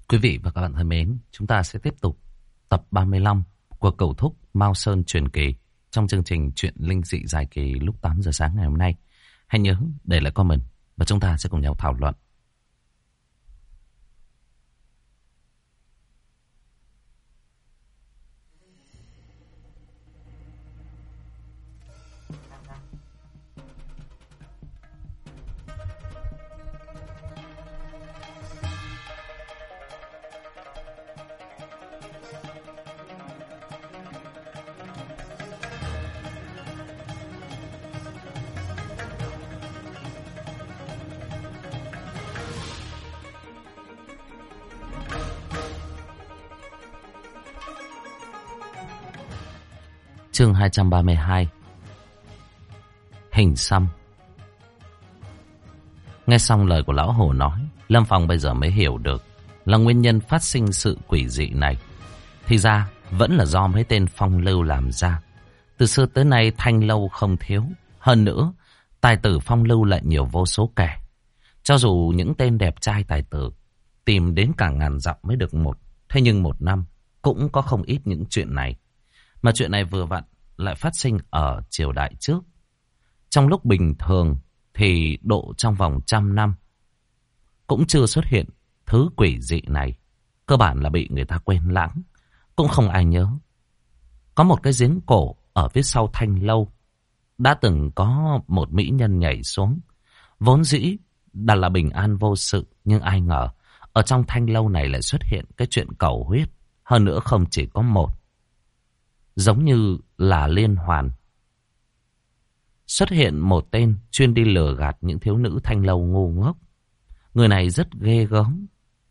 Quý vị và các bạn thân mến, chúng ta sẽ tiếp tục tập 35 của Cẩu Thúc Mao Sơn Truyền Kỳ trong chương trình Chuyện Linh Dị Dài Kỳ lúc 8 giờ sáng ngày hôm nay. Hãy nhớ để lại comment và chúng ta sẽ cùng nhau thảo luận. Chương 232. Hình xăm. Nghe xong lời của lão Hồ nói, Lâm Phong bây giờ mới hiểu được là nguyên nhân phát sinh sự quỷ dị này. Thì ra vẫn là do mấy tên phong lưu làm ra. Từ xưa tới nay thanh lâu không thiếu. Hơn nữa, tài tử phong lưu lại nhiều vô số kẻ. Cho dù những tên đẹp trai tài tử tìm đến cả ngàn dặm mới được một. Thế nhưng một năm cũng có không ít những chuyện này. Mà chuyện này vừa vặn lại phát sinh ở triều đại trước. Trong lúc bình thường thì độ trong vòng 100 năm cũng chưa xuất hiện thứ quỷ dị này. Cơ bản là bị người ta quên lãng, cũng không ai nhớ. Có một cái giếng cổ ở phía sau thanh lâu đã từng có một mỹ nhân nhảy xuống. Vốn dĩ đã là bình an vô sự, nhưng ai ngờ ở trong thanh lâu này lại xuất hiện cái chuyện cầu huyết. Hơn nữa không chỉ có một, giống như là liên hoàn. Xuất hiện một tên chuyên đi lừa gạt những thiếu nữ thanh lâu ngu ngốc. Người này rất ghê gớm.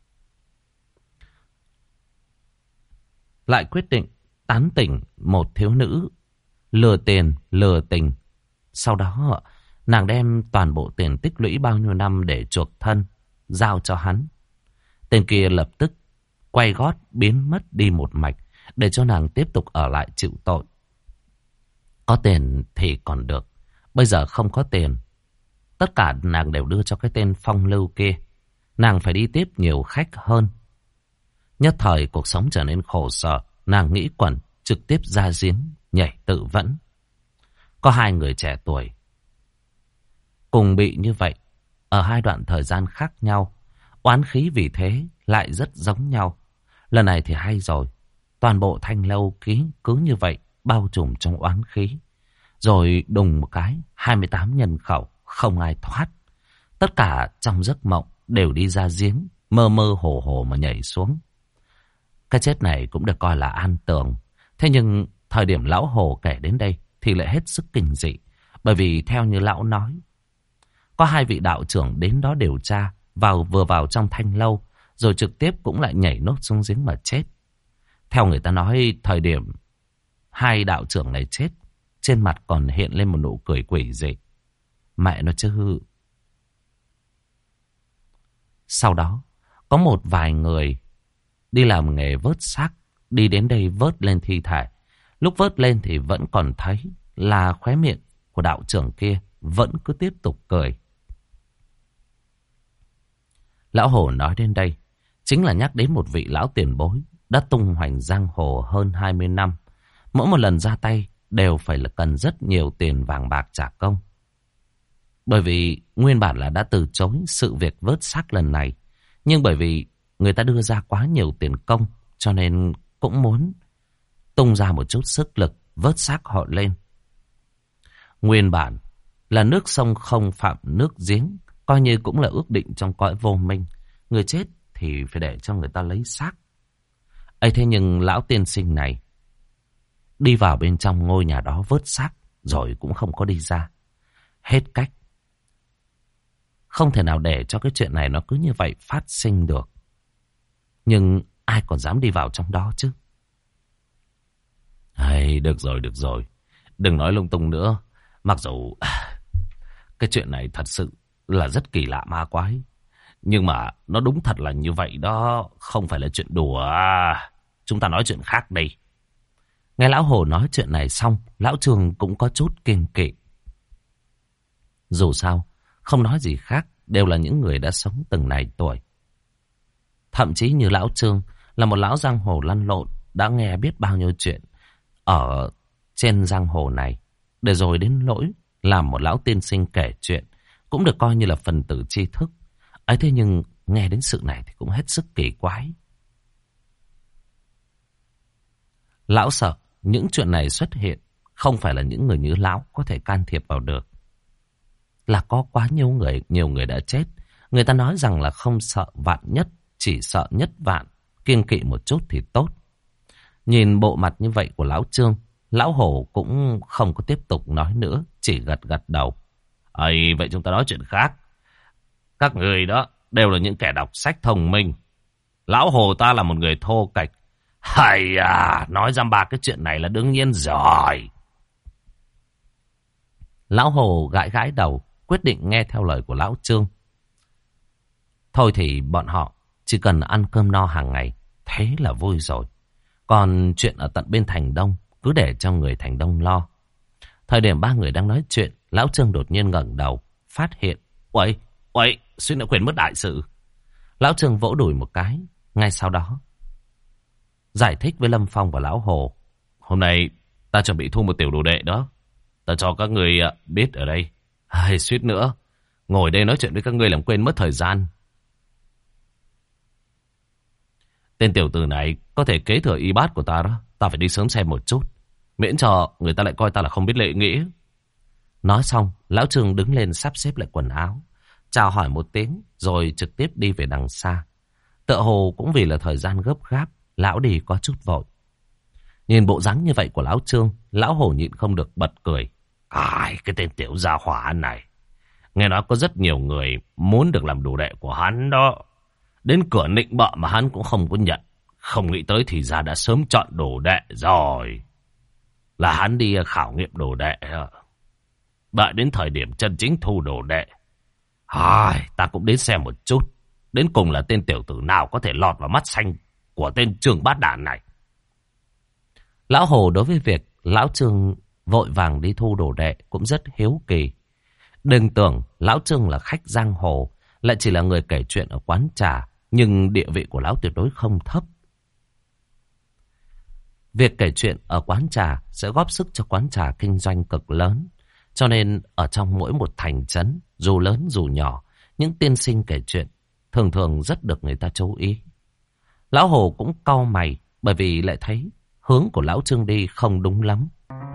Lại quyết định tán tỉnh một thiếu nữ, lừa tiền, lừa tình. Sau đó nàng đem toàn bộ tiền tích lũy bao nhiêu năm để chuộc thân, giao cho hắn. Tên kia lập tức quay gót biến mất đi một mạch, để cho nàng tiếp tục ở lại chịu tội. Có tiền thì còn được, bây giờ không có tiền. Tất cả nàng đều đưa cho cái tên phong lưu kia. Nàng phải đi tiếp nhiều khách hơn. Nhất thời cuộc sống trở nên khổ sở. Nàng nghĩ quẩn, trực tiếp ra giếng nhảy tự vẫn. Có hai người trẻ tuổi cùng bị như vậy, ở hai đoạn thời gian khác nhau. Oán khí vì thế lại rất giống nhau. Lần này thì hay rồi. Toàn bộ thanh lâu cứ như vậy bao trùm trong oán khí. Rồi đùng một cái 28 nhân khẩu, không ai thoát. Tất cả trong giấc mộng đều đi ra giếng, mơ mơ hồ hồ mà nhảy xuống. Cái chết này cũng được coi là an tường. Thế nhưng thời điểm lão Hồ kể đến đây thì lại hết sức kinh dị. Bởi vì theo như lão nói, có hai vị đạo trưởng đến đó điều tra, vừa vào trong thanh lâu, rồi trực tiếp cũng lại nhảy nốt xuống giếng mà chết. Theo người ta nói, thời điểm hai đạo trưởng này chết, trên mặt còn hiện lên một nụ cười quỷ dị. Mẹ nó chứ. Sau đó, có một vài người đi làm nghề vớt xác, đi đến đây vớt lên thi thể. Lúc vớt lên thì vẫn còn thấy là khóe miệng của đạo trưởng kia vẫn cứ tiếp tục cười. Lão Hồ nói đến đây chính là nhắc đến một vị lão tiền bối đã tung hoành giang hồ hơn 20 năm. Mỗi một lần ra tay đều phải là cần rất nhiều tiền vàng bạc trả công. Bởi vì nguyên bản là đã từ chối sự việc vớt xác lần này. Nhưng bởi vì người ta đưa ra quá nhiều tiền công, cho nên cũng muốn tung ra một chút sức lực vớt xác họ lên. Nguyên bản là nước sông không phạm nước giếng, coi như cũng là ước định trong cõi vô minh. Người chết thì phải để cho người ta lấy xác. ấy thế nhưng lão tiên sinh này đi vào bên trong ngôi nhà đó vớt xác, rồi cũng không có đi ra. Hết cách. Không thể nào để cho cái chuyện này nó cứ như vậy phát sinh được. Nhưng ai còn dám đi vào trong đó chứ? Được rồi. Đừng nói lung tung nữa. Mặc dù cái chuyện này thật sự là rất kỳ lạ ma quái. Nhưng mà nó đúng thật là như vậy đó. Không phải là chuyện đùa. Chúng ta nói chuyện khác đi. Nghe lão Hồ nói chuyện này xong, lão Trường cũng có chút kiêng kỵ. Dù sao, không nói gì khác, đều là những người đã sống từng này tuổi. Thậm chí như lão Trương là một lão giang hồ lăn lộn, đã nghe biết bao nhiêu chuyện ở trên giang hồ này, để rồi đến nỗi làm một lão tiên sinh kể chuyện, cũng được coi như là phần tử tri thức. Ấy thế nhưng nghe đến sự này thì cũng hết sức kỳ quái. Lão sợ những chuyện này xuất hiện không phải là những người như lão có thể can thiệp vào được. Là có quá nhiều người đã chết. Người ta nói rằng là không sợ vạn nhất, chỉ sợ nhất vạn, kiêng kỵ một chút thì tốt. Nhìn bộ mặt như vậy của lão Trương, lão Hổ cũng không có tiếp tục nói nữa, chỉ gật gật đầu. Ấy, vậy chúng ta nói chuyện khác. Các người đó đều là những kẻ đọc sách thông minh. Lão Hồ ta là một người thô kệch. Hay à, nói ra ba cái chuyện này là đương nhiên rồi. Lão Hồ gãi gãi đầu, quyết định nghe theo lời của lão Trương. Thôi thì bọn họ chỉ cần ăn cơm no hàng ngày, thế là vui rồi. Còn chuyện ở tận bên Thành Đông, cứ để cho người Thành Đông lo. Thời điểm ba người đang nói chuyện, lão Trương đột nhiên ngẩng đầu, phát hiện. Uầy, suýt nữa quên mất đại sự. Lão Trương vỗ đùi một cái, ngay sau đó giải thích với Lâm Phong và lão Hồ. Hôm nay ta chuẩn bị thu một tiểu đồ đệ đó. Ta cho các người biết ở đây. Suýt nữa ngồi đây nói chuyện với các ngươi làm quên mất thời gian. Tên tiểu tử này có thể kế thừa y bát của ta đó. Ta phải đi sớm xem một chút, miễn cho người ta lại coi ta là không biết lễ nghĩa. Nói xong, lão Trương đứng lên sắp xếp lại quần áo, chào hỏi một tiếng rồi trực tiếp đi về đằng xa. Tựa hồ cũng vì là thời gian gấp gáp, lão đi có chút vội. Nhìn bộ dáng như vậy của lão Trương, lão Hồ nhịn không được bật cười. Cái tên tiểu gia hỏa này, nghe nói có rất nhiều người muốn được làm đồ đệ của hắn đó. Đến cửa nịnh bợ mà hắn cũng không có nhận. Không nghĩ tới thì ra đã sớm chọn đồ đệ rồi. Là hắn đi khảo nghiệm đồ đệ. Đợi đến thời điểm chân chính thu đồ đệ, ta cũng đến xem một chút. Đến cùng là tên tiểu tử nào có thể lọt vào mắt xanh của tên Trương Bát Đản này. Lão Hồ đối với việc lão Trương vội vàng đi thu đồ đệ cũng rất hiếu kỳ. Đừng tưởng lão Trương là khách giang hồ, lại chỉ là người kể chuyện ở quán trà, nhưng địa vị của lão tuyệt đối không thấp. Việc kể chuyện ở quán trà sẽ góp sức cho quán trà kinh doanh cực lớn. Cho nên ở trong mỗi một thành trấn, dù lớn dù nhỏ, những tiên sinh kể chuyện thường thường rất được người ta chú ý. Lão Hồ cũng cau mày, bởi vì lại thấy hướng của lão Trương đi không đúng lắm.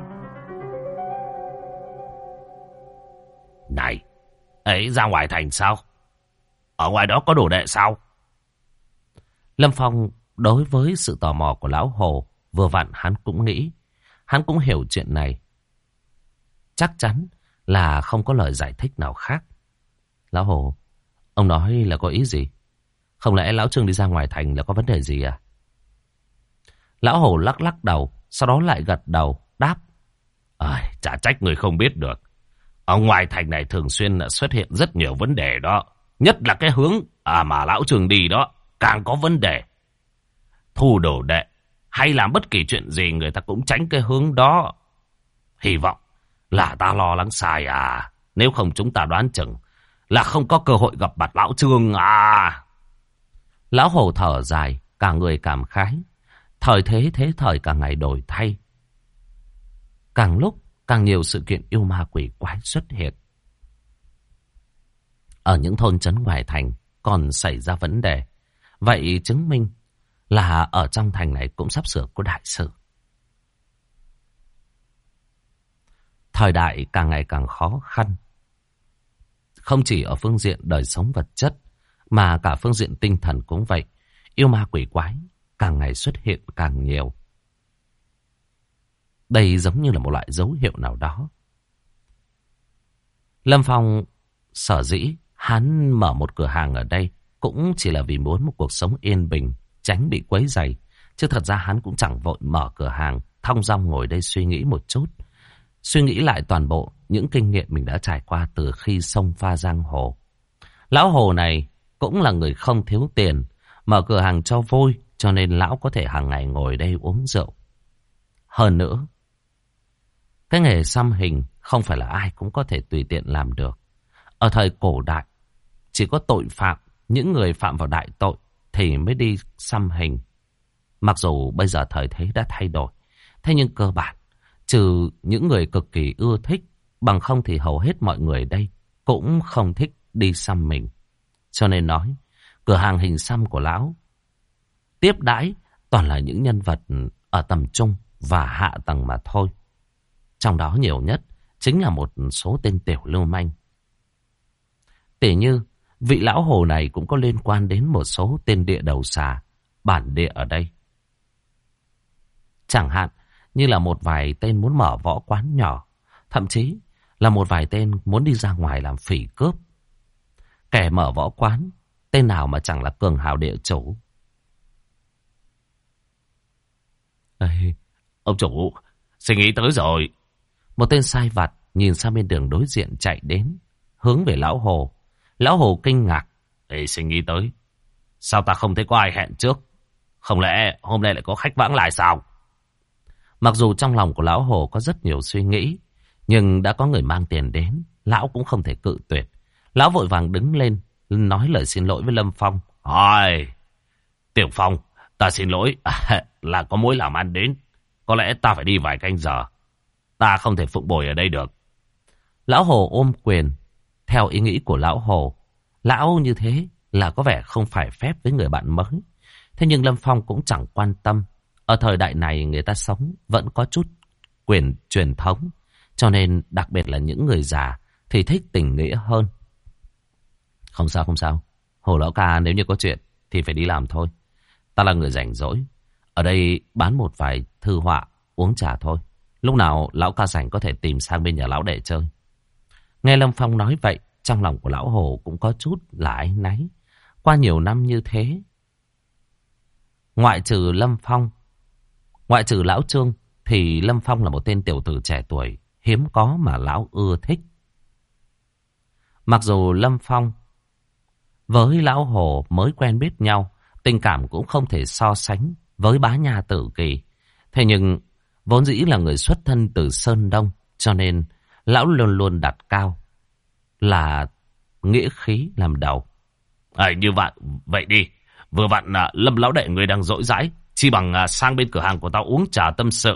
Này, ấy ra ngoài thành sao? Ở ngoài đó có đồ đệ sao? Lâm Phong đối với sự tò mò của lão Hồ, vừa vặn hắn cũng nghĩ, hắn cũng hiểu chuyện này. Chắc chắn là không có lời giải thích nào khác. Lão Hồ, ông nói là có ý gì? Không lẽ lão Trương đi ra ngoài thành là có vấn đề gì à? Lão Hồ lắc lắc đầu, sau đó lại gật đầu, đáp. Chả trách người không biết được. Ở ngoài thành này thường xuyên xuất hiện rất nhiều vấn đề đó. Nhất là cái hướng mà lão Trương đi đó, càng có vấn đề. Thu đồ đệ hay làm bất kỳ chuyện gì người ta cũng tránh cái hướng đó. Hy vọng là ta lo lắng sai à. Nếu không chúng ta đoán chừng là không có cơ hội gặp mặt lão Trương à. Lão Hồ thở dài, cả người cảm khái. Thời thế thời càng ngày đổi thay. Càng lúc càng nhiều sự kiện yêu ma quỷ quái xuất hiện. Ở những thôn trấn ngoài thành còn xảy ra vấn đề. Vậy chứng minh là ở trong thành này cũng sắp sửa có đại sự. Thời đại càng ngày càng khó khăn. Không chỉ ở phương diện đời sống vật chất, mà cả phương diện tinh thần cũng vậy. Yêu ma quỷ quái càng ngày xuất hiện càng nhiều. Đây giống như là một loại dấu hiệu nào đó. Lâm Phong sở dĩ hắn mở một cửa hàng ở đây cũng chỉ là vì muốn một cuộc sống yên bình, tránh bị quấy rầy. Chứ thật ra hắn cũng chẳng vội mở cửa hàng, thong dong ngồi đây suy nghĩ một chút. Suy nghĩ lại toàn bộ những kinh nghiệm mình đã trải qua từ khi xông pha giang hồ. Lão Hồ này cũng là người không thiếu tiền, mở cửa hàng cho vui, cho nên lão có thể hàng ngày ngồi đây uống rượu. Hơn nữa, cái nghề xăm hình không phải là ai cũng có thể tùy tiện làm được. Ở thời cổ đại, chỉ có tội phạm, những người phạm vào đại tội thì mới đi xăm hình. Mặc dù bây giờ thời thế đã thay đổi, thế nhưng cơ bản, trừ những người cực kỳ ưa thích, bằng không thì hầu hết mọi người đây cũng không thích đi xăm mình. Cho nên nói, cửa hàng hình xăm của lão tiếp đãi toàn là những nhân vật ở tầm trung và hạ tầng mà thôi. Trong đó nhiều nhất chính là một số tên tiểu lưu manh. Tỉ như vị lão hồ này cũng có liên quan đến một số tên địa đầu xà bản địa ở đây. Chẳng hạn như là một vài tên muốn mở võ quán nhỏ, thậm chí là một vài tên muốn đi ra ngoài làm phỉ cướp. Kẻ mở võ quán, tên nào mà chẳng là cường hào địa chủ. Ê, ông chủ, suy nghĩ tới rồi. Một tên sai vặt nhìn sang bên đường đối diện chạy đến, hướng về lão hồ. Lão hồ kinh ngạc. Ê, suy nghĩ tới. Sao ta không thấy có ai hẹn trước? Không lẽ hôm nay lại có khách vãng lại sao? Mặc dù trong lòng của lão hồ có rất nhiều suy nghĩ, nhưng đã có người mang tiền đến, lão cũng không thể cự tuyệt. Lão vội vàng đứng lên, nói lời xin lỗi với Lâm Phong. Ôi, Tiểu Phong, ta xin lỗi, là có mối làm ăn đến. Có lẽ ta phải đi vài canh giờ. Ta không thể phụng bồi ở đây được. Lão hồ ôm quyền. Theo ý nghĩ của lão hồ, lão như thế là có vẻ không phải phép với người bạn mới. Thế nhưng Lâm Phong cũng chẳng quan tâm. Ở thời đại này người ta sống vẫn có chút quyền truyền thống. Cho nên đặc biệt là những người già thì thích tình nghĩa hơn. Không sao, không sao. Hồ lão ca nếu như có chuyện thì phải đi làm thôi. Ta là người rảnh rỗi. Ở đây bán một vài thư họa, uống trà thôi. Lúc nào lão ca rảnh có thể tìm sang bên nhà lão để chơi. Nghe Lâm Phong nói vậy, trong lòng của lão hồ cũng có chút là áy náy. Qua nhiều năm như thế, ngoại trừ lão Trương, thì Lâm Phong là một tên tiểu tử trẻ tuổi, hiếm có mà lão ưa thích. Mặc dù Lâm Phong với lão hồ mới quen biết nhau, tình cảm cũng không thể so sánh với bá nha Tử Kỳ. Thế nhưng vốn dĩ là người xuất thân từ Sơn Đông, cho nên lão luôn luôn đặt cao là nghĩa khí làm đầu. Như vậy đi. Vừa vặn Lâm lão đệ người đang rỗi rãi, chi bằng sang bên cửa hàng của tao uống trà tâm sự.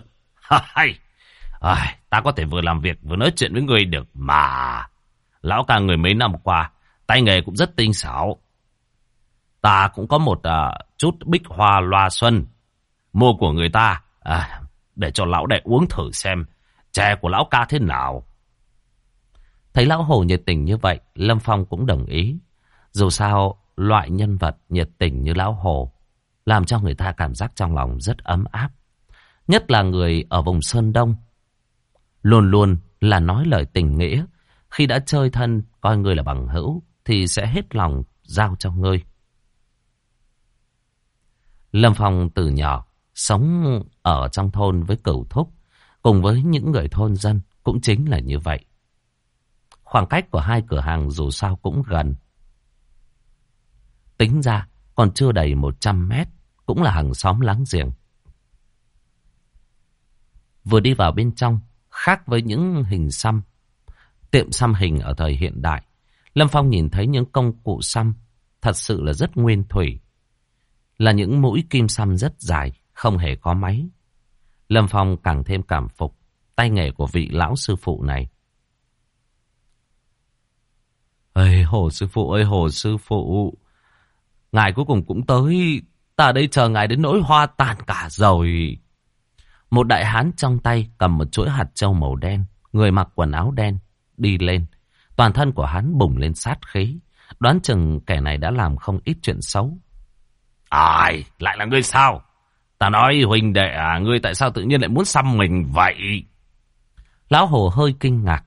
Ta có thể vừa làm việc vừa nói chuyện với người được mà. Lão ca người mấy năm qua, tay nghề cũng rất tinh xảo. Ta cũng có một chút bích hoa loa xuân mua của người ta, để cho lão đệ uống thử xem chè của lão ca thế nào. Thấy lão hồ nhiệt tình như vậy, Lâm Phong cũng đồng ý. Dù sao, loại nhân vật nhiệt tình như lão hồ làm cho người ta cảm giác trong lòng rất ấm áp. Nhất là người ở vùng Sơn Đông, luôn luôn là nói lời tình nghĩa. Khi đã chơi thân, coi ngươi là bằng hữu, thì sẽ hết lòng giao cho ngươi. Lâm Phong từ nhỏ sống ở trong thôn với cửu thúc, cùng với những người thôn dân cũng chính là như vậy. Khoảng cách của hai cửa hàng dù sao cũng gần. Tính ra còn chưa đầy 100 mét, cũng là hàng xóm láng giềng. Vừa đi vào bên trong, khác với những hình xăm, tiệm xăm hình ở thời hiện đại, Lâm Phong nhìn thấy những công cụ xăm thật sự là rất nguyên thủy. Là những mũi kim xăm rất dài, không hề có máy. Lâm Phong càng thêm cảm phục tay nghề của vị lão sư phụ này. Ê, Hồ sư phụ ơi, Hồ sư phụ, ngài cuối cùng cũng tới. Ta đây chờ ngài đến nỗi hoa tàn cả rồi. Một đại hán trong tay cầm một chuỗi hạt châu màu đen, người mặc quần áo đen, đi lên. Toàn thân của hắn bùng lên sát khí. Đoán chừng kẻ này đã làm không ít chuyện xấu. Ai, lại là ngươi sao? Ta nói huynh đệ ngươi tại sao tự nhiên lại muốn xăm mình vậy? Lão Hồ hơi kinh ngạc.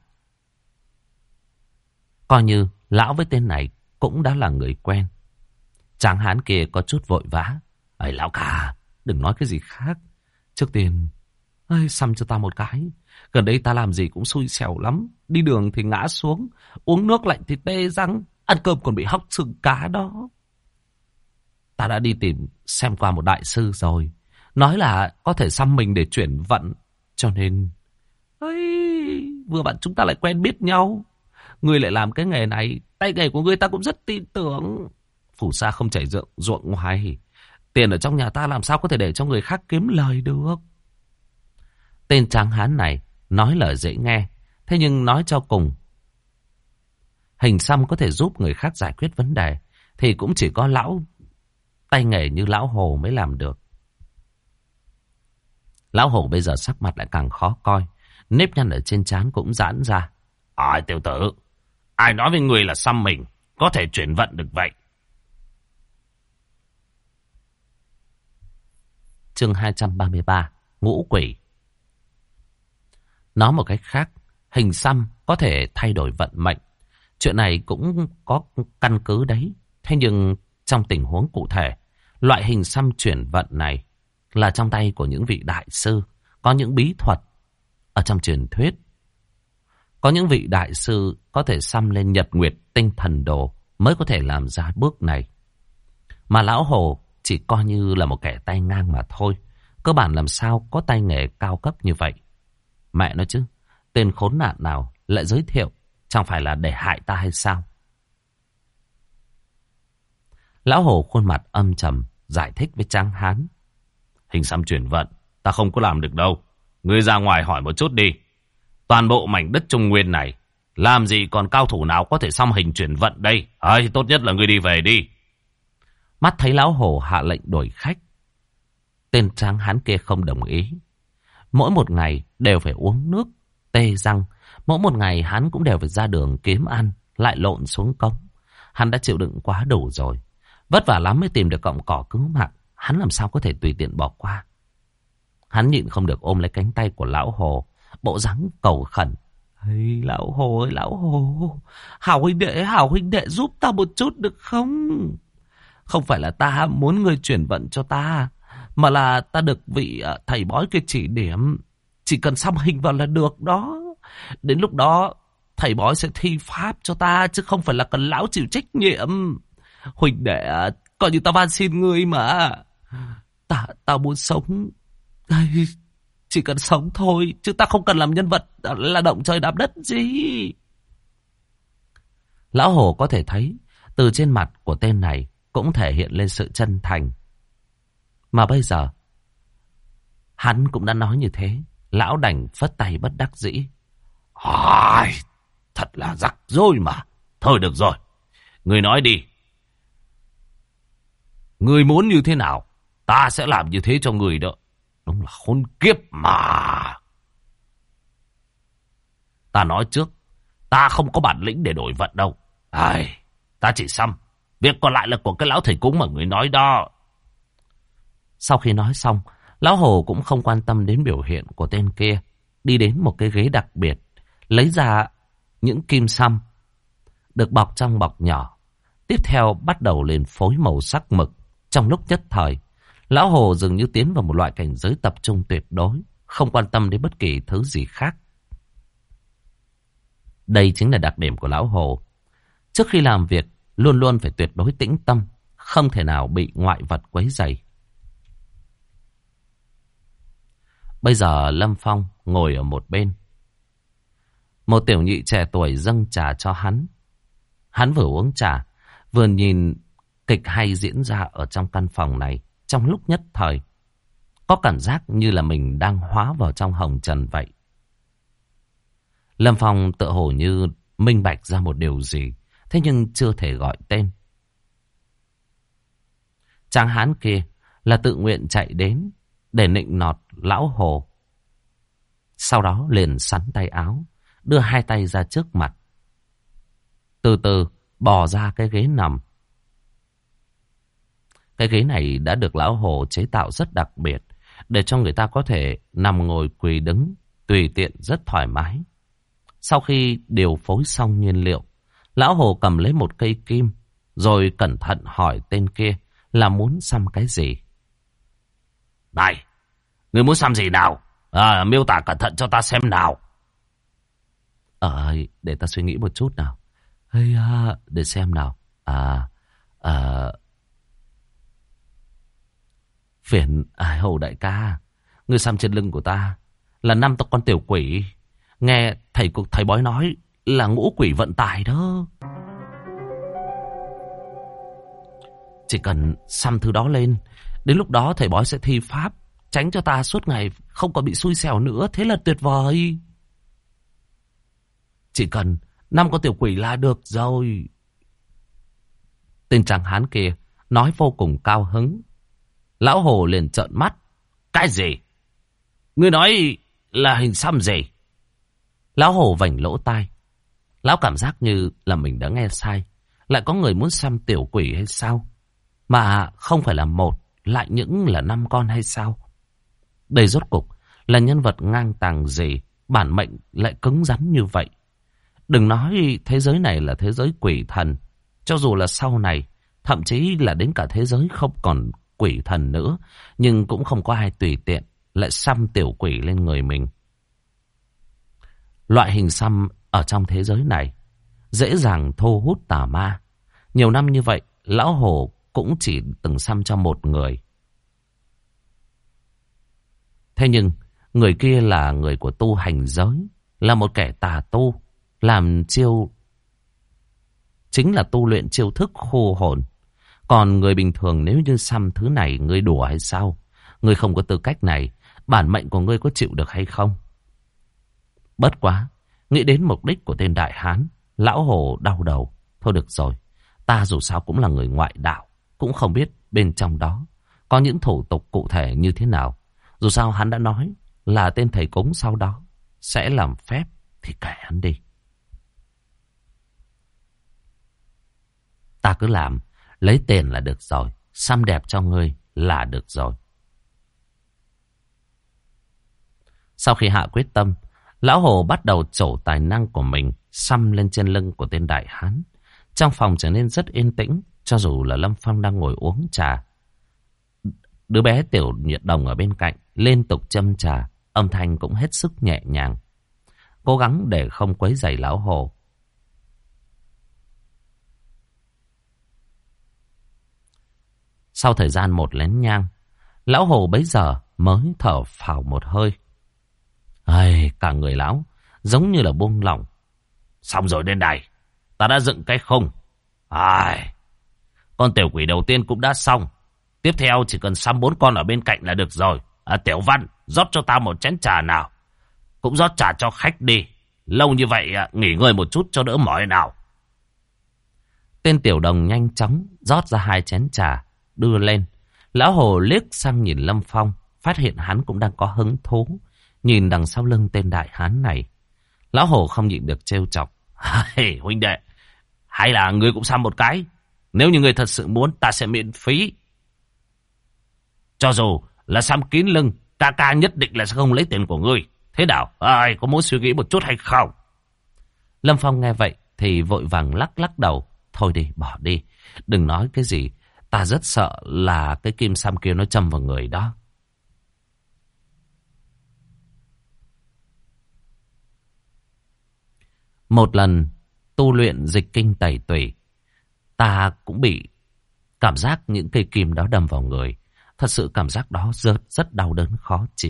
Coi như lão với tên này cũng đã là người quen. Tráng hán kia có chút vội vã. Ây lão ca, đừng nói cái gì khác. Trước tiên, xăm cho ta một cái. Gần đây ta làm gì cũng xui xẻo lắm. Đi đường thì ngã xuống, uống nước lạnh thì tê răng, ăn cơm còn bị hóc xương cá đó. Ta đã đi tìm xem qua một đại sư rồi. Nói là có thể xăm mình để chuyển vận. Cho nên, vừa bạn chúng ta lại quen biết nhau. Ngươi lại làm cái nghề này, tay nghề của ngươi ta cũng rất tin tưởng. phù sa không chảy ruộng ngoài. Tiền ở trong nhà ta làm sao có thể để cho người khác kiếm lời được. Tên tráng hán này nói lời dễ nghe. Thế nhưng nói cho cùng, hình xăm có thể giúp người khác giải quyết vấn đề thì cũng chỉ có lão tay nghề như lão Hồ mới làm được. Lão Hồ bây giờ sắc mặt lại càng khó coi. Nếp nhăn ở trên trán cũng giãn ra. Tiểu tử, ai nói với người là xăm mình có thể chuyển vận được vậy? Chương 233, Ngũ Quỷ. Nói một cách khác, hình xăm có thể thay đổi vận mệnh. Chuyện này cũng có căn cứ đấy. Thế nhưng trong tình huống cụ thể, loại hình xăm chuyển vận này là trong tay của những vị đại sư, có những bí thuật ở trong truyền thuyết. Có những vị đại sư có thể xăm lên nhật nguyệt tinh thần đồ mới có thể làm ra bước này. Mà lão Hồ chỉ coi như là một kẻ tay ngang mà thôi. Cơ bản làm sao có tay nghề cao cấp như vậy. Mẹ nói chứ, tên khốn nạn nào lại giới thiệu, chẳng phải là để hại ta hay sao? Lão Hồ khuôn mặt âm trầm giải thích với Tráng Hán. Hình xăm chuyển vận ta không có làm được đâu. Ngươi ra ngoài hỏi một chút đi. Toàn bộ mảnh đất Trung Nguyên này, làm gì còn cao thủ nào có thể xăm hình chuyển vận đây? Tốt nhất là ngươi đi về đi. Mắt thấy lão Hồ hạ lệnh đổi khách, tên Tráng Hán kia không đồng ý. Mỗi một ngày đều phải uống nước, tê răng. Mỗi một ngày hắn cũng đều phải ra đường kiếm ăn, lại lộn xuống cống. Hắn đã chịu đựng quá đủ rồi. Vất vả lắm mới tìm được cọng cỏ cứu mạng. Hắn làm sao có thể tùy tiện bỏ qua. Hắn nhịn không được ôm lấy cánh tay của lão Hồ, bộ dáng cầu khẩn. Lão Hồ ơi, lão Hồ, hảo huynh đệ giúp ta một chút được không? Không phải là ta muốn người chuyển vận cho ta, mà là ta được vị thầy bói kia chỉ điểm. Chỉ cần xăm hình vào là được đó. Đến lúc đó thầy bói sẽ thi pháp cho ta, chứ không phải là cần lão chịu trách nhiệm. Huynh đệ, coi như ta van xin ngươi mà. Ta muốn sống. Chỉ cần sống thôi, chứ ta không cần làm nhân vật là động trời đạp đất gì. Lão Hồ có thể thấy từ trên mặt của tên này cũng thể hiện lên sự chân thành. Mà bây giờ hắn cũng đã nói như thế, lão đành phất tay bất đắc dĩ. Thật là rắc rối mà. Thôi được rồi, ngươi nói đi. Ngươi muốn như thế nào, ta sẽ làm như thế cho ngươi đó. Đúng là khốn kiếp mà. Ta nói trước, ta không có bản lĩnh để đổi vận đâu. Ta chỉ xăm. Việc còn lại là của cái lão thầy cúng mà người nói đó. Sau khi nói xong, lão Hồ cũng không quan tâm đến biểu hiện của tên kia. Đi đến một cái ghế đặc biệt, lấy ra những kim xăm được bọc trong bọc nhỏ. Tiếp theo bắt đầu lên phối màu sắc mực. Trong lúc nhất thời, lão Hồ dường như tiến vào một loại cảnh giới tập trung tuyệt đối, không quan tâm đến bất kỳ thứ gì khác. Đây chính là đặc điểm của lão Hồ. Trước khi làm việc, luôn luôn phải tuyệt đối tĩnh tâm, không thể nào bị ngoại vật quấy rầy. Bây giờ Lâm Phong ngồi ở một bên. Một tiểu nhị trẻ tuổi dâng trà cho hắn. Hắn vừa uống trà, vừa nhìn kịch hay diễn ra ở trong căn phòng này. Trong lúc nhất thời, có cảm giác như là mình đang hóa vào trong hồng trần vậy. Lâm Phong tựa hồ như minh bạch ra một điều gì, thế nhưng chưa thể gọi tên. Tráng hán kia là tự nguyện chạy đến để nịnh nọt lão Hồ. Sau đó liền sắn tay áo, đưa hai tay ra trước mặt. Từ từ bò ra cái ghế nằm. Cái ghế này đã được lão Hồ chế tạo rất đặc biệt, để cho người ta có thể nằm ngồi quỳ đứng, tùy tiện rất thoải mái. Sau khi điều phối xong nguyên liệu, lão Hồ cầm lấy một cây kim, rồi cẩn thận hỏi tên kia là muốn xăm cái gì. Này, người muốn xăm gì nào? Miêu tả cẩn thận cho ta xem nào. Để ta suy nghĩ một chút nào. Để xem nào. Phiền Hầu đại ca, người xăm trên lưng của ta là 5 con tiểu quỷ. Nghe thầy bói nói là ngũ quỷ vận tải đó. Chỉ cần xăm thứ đó lên, đến lúc đó thầy bói sẽ thi pháp, tránh cho ta suốt ngày không còn bị xui xẻo nữa. Thế là tuyệt vời. Chỉ cần 5 con tiểu quỷ là được rồi. Tên tráng hán kia nói vô cùng cao hứng. Lão Hồ liền trợn mắt. Cái gì? Ngươi nói là hình xăm gì? Lão Hồ vảnh lỗ tai. Lão cảm giác như là mình đã nghe sai. Lại có người muốn xăm tiểu quỷ hay sao? Mà không phải là 1, lại những là 5 con hay sao? Đây rốt cục là nhân vật ngang tàng gì, bản mệnh lại cứng rắn như vậy. Đừng nói thế giới này là thế giới quỷ thần. Cho dù là sau này, thậm chí là đến cả thế giới không còn quỷ thần nữa, nhưng cũng không có ai tùy tiện lại xăm tiểu quỷ lên người mình. Loại hình xăm ở trong thế giới này dễ dàng thu hút tà ma. Nhiều năm như vậy, Lão Hồ cũng chỉ từng xăm cho 1 người. Thế nhưng, người kia là người của tu hành giới, là một kẻ tà tu, làm chiêu chính là tu luyện chiêu thức khô hồn. Còn người bình thường nếu như xăm thứ này, ngươi đùa hay sao? Ngươi không có tư cách này, bản mệnh của ngươi có chịu được hay không? Bất quá, nghĩ đến mục đích của tên đại hán, Lão Hồ đau đầu. Thôi được rồi, ta dù sao cũng là người ngoại đạo, cũng không biết bên trong đó có những thủ tục cụ thể như thế nào. Dù sao hắn đã nói là tên thầy cúng sau đó sẽ làm phép, thì kệ hắn đi. Ta cứ làm, lấy tiền là được rồi, xăm đẹp cho ngươi là được rồi. Sau khi hạ quyết tâm, Lão Hồ bắt đầu trổ tài năng của mình xăm lên trên lưng của tên đại hán. Trong phòng trở nên rất yên tĩnh, cho dù là Lâm Phong đang ngồi uống trà. Đứa bé Tiểu Nhiệt Đồng ở bên cạnh liên tục châm trà, âm thanh cũng hết sức nhẹ nhàng, cố gắng để không quấy rầy Lão Hồ. Sau thời gian 1 nén nhang, Lão Hồ bấy giờ mới thở phào một hơi. Cả người lão giống như là buông lỏng. Xong rồi đến đây, ta đã dựng cái khung. Con tiểu quỷ đầu tiên cũng đã xong. Tiếp theo chỉ cần xăm 4 con ở bên cạnh là được rồi. Tiểu Văn, rót cho ta 1 chén trà nào. Cũng rót trà cho khách đi. Lâu như vậy nghỉ ngơi một chút cho đỡ mỏi nào. Tên Tiểu Đồng nhanh chóng rót ra 2 chén trà, đưa lên. Lão Hồ liếc sang nhìn Lâm Phong, phát hiện hắn cũng đang có hứng thú nhìn đằng sau lưng tên đại hán này. Lão Hồ không nhịn được trêu chọc. Huynh đệ, hay là ngươi cũng xăm 1 cái? Nếu như ngươi thật sự muốn, ta sẽ miễn phí. Cho dù là xăm kín lưng, ca ca nhất định là sẽ không lấy tiền của ngươi. Thế nào? Có muốn suy nghĩ một chút hay không? Lâm Phong nghe vậy thì vội vàng lắc đầu. Thôi đi, bỏ đi. Đừng nói cái gì. Ta rất sợ là cái kim xăm kia nó châm vào người đó. Một lần tu luyện dịch kinh tẩy tủy, ta cũng bị cảm giác những cây kim đó đâm vào người. Thật sự cảm giác đó rất đau đớn khó chịu.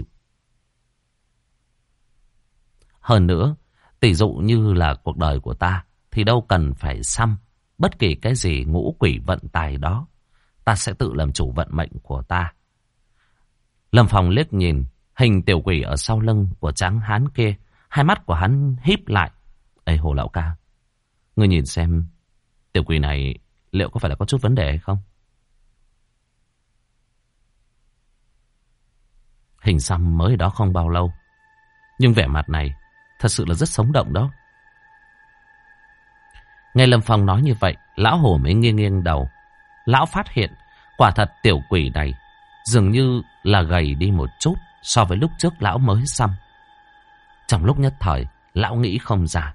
Hơn nữa, tỷ dụ như là cuộc đời của ta thì đâu cần phải xăm bất kỳ cái gì ngũ quỷ vận tài đó. Ta sẽ tự làm chủ vận mệnh của ta. Lâm Phong liếc nhìn hình tiểu quỷ ở sau lưng của tráng hán kia. Hai mắt của hắn híp lại. Ê Hồ lão ca, ngươi nhìn xem tiểu quỷ này liệu có phải là có chút vấn đề hay không? Hình xăm mới đó không bao lâu, nhưng vẻ mặt này thật sự là rất sống động đó. Nghe Lâm Phong nói như vậy, Lão Hồ mới nghiêng đầu. Lão phát hiện quả thật tiểu quỷ này dường như là gầy đi một chút so với lúc trước lão mới xăm. Trong lúc nhất thời, lão nghĩ không ra.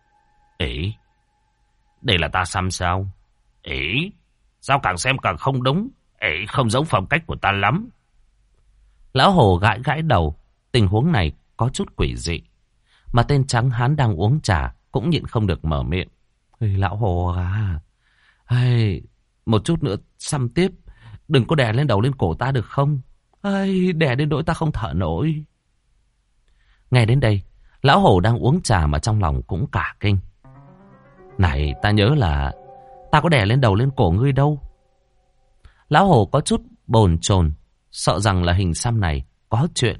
Đây là ta xăm sao? Sao càng xem càng không đúng? Không giống phong cách của ta lắm. Lão Hồ gãi đầu. Tình huống này có chút quỷ dị. Mà tên trắng hán đang uống trà cũng nhịn không được mở miệng. Lão Hồ à, một chút nữa xăm tiếp, đừng có đè lên đầu lên cổ ta được không? Đè đến nỗi ta không thở nổi. Nghe đến đây, Lão Hồ đang uống trà mà trong lòng cũng cả kinh. Này, ta nhớ là ta có đè lên đầu lên cổ ngươi đâu. Lão Hồ có chút bồn chồn, sợ rằng là hình xăm này có chuyện.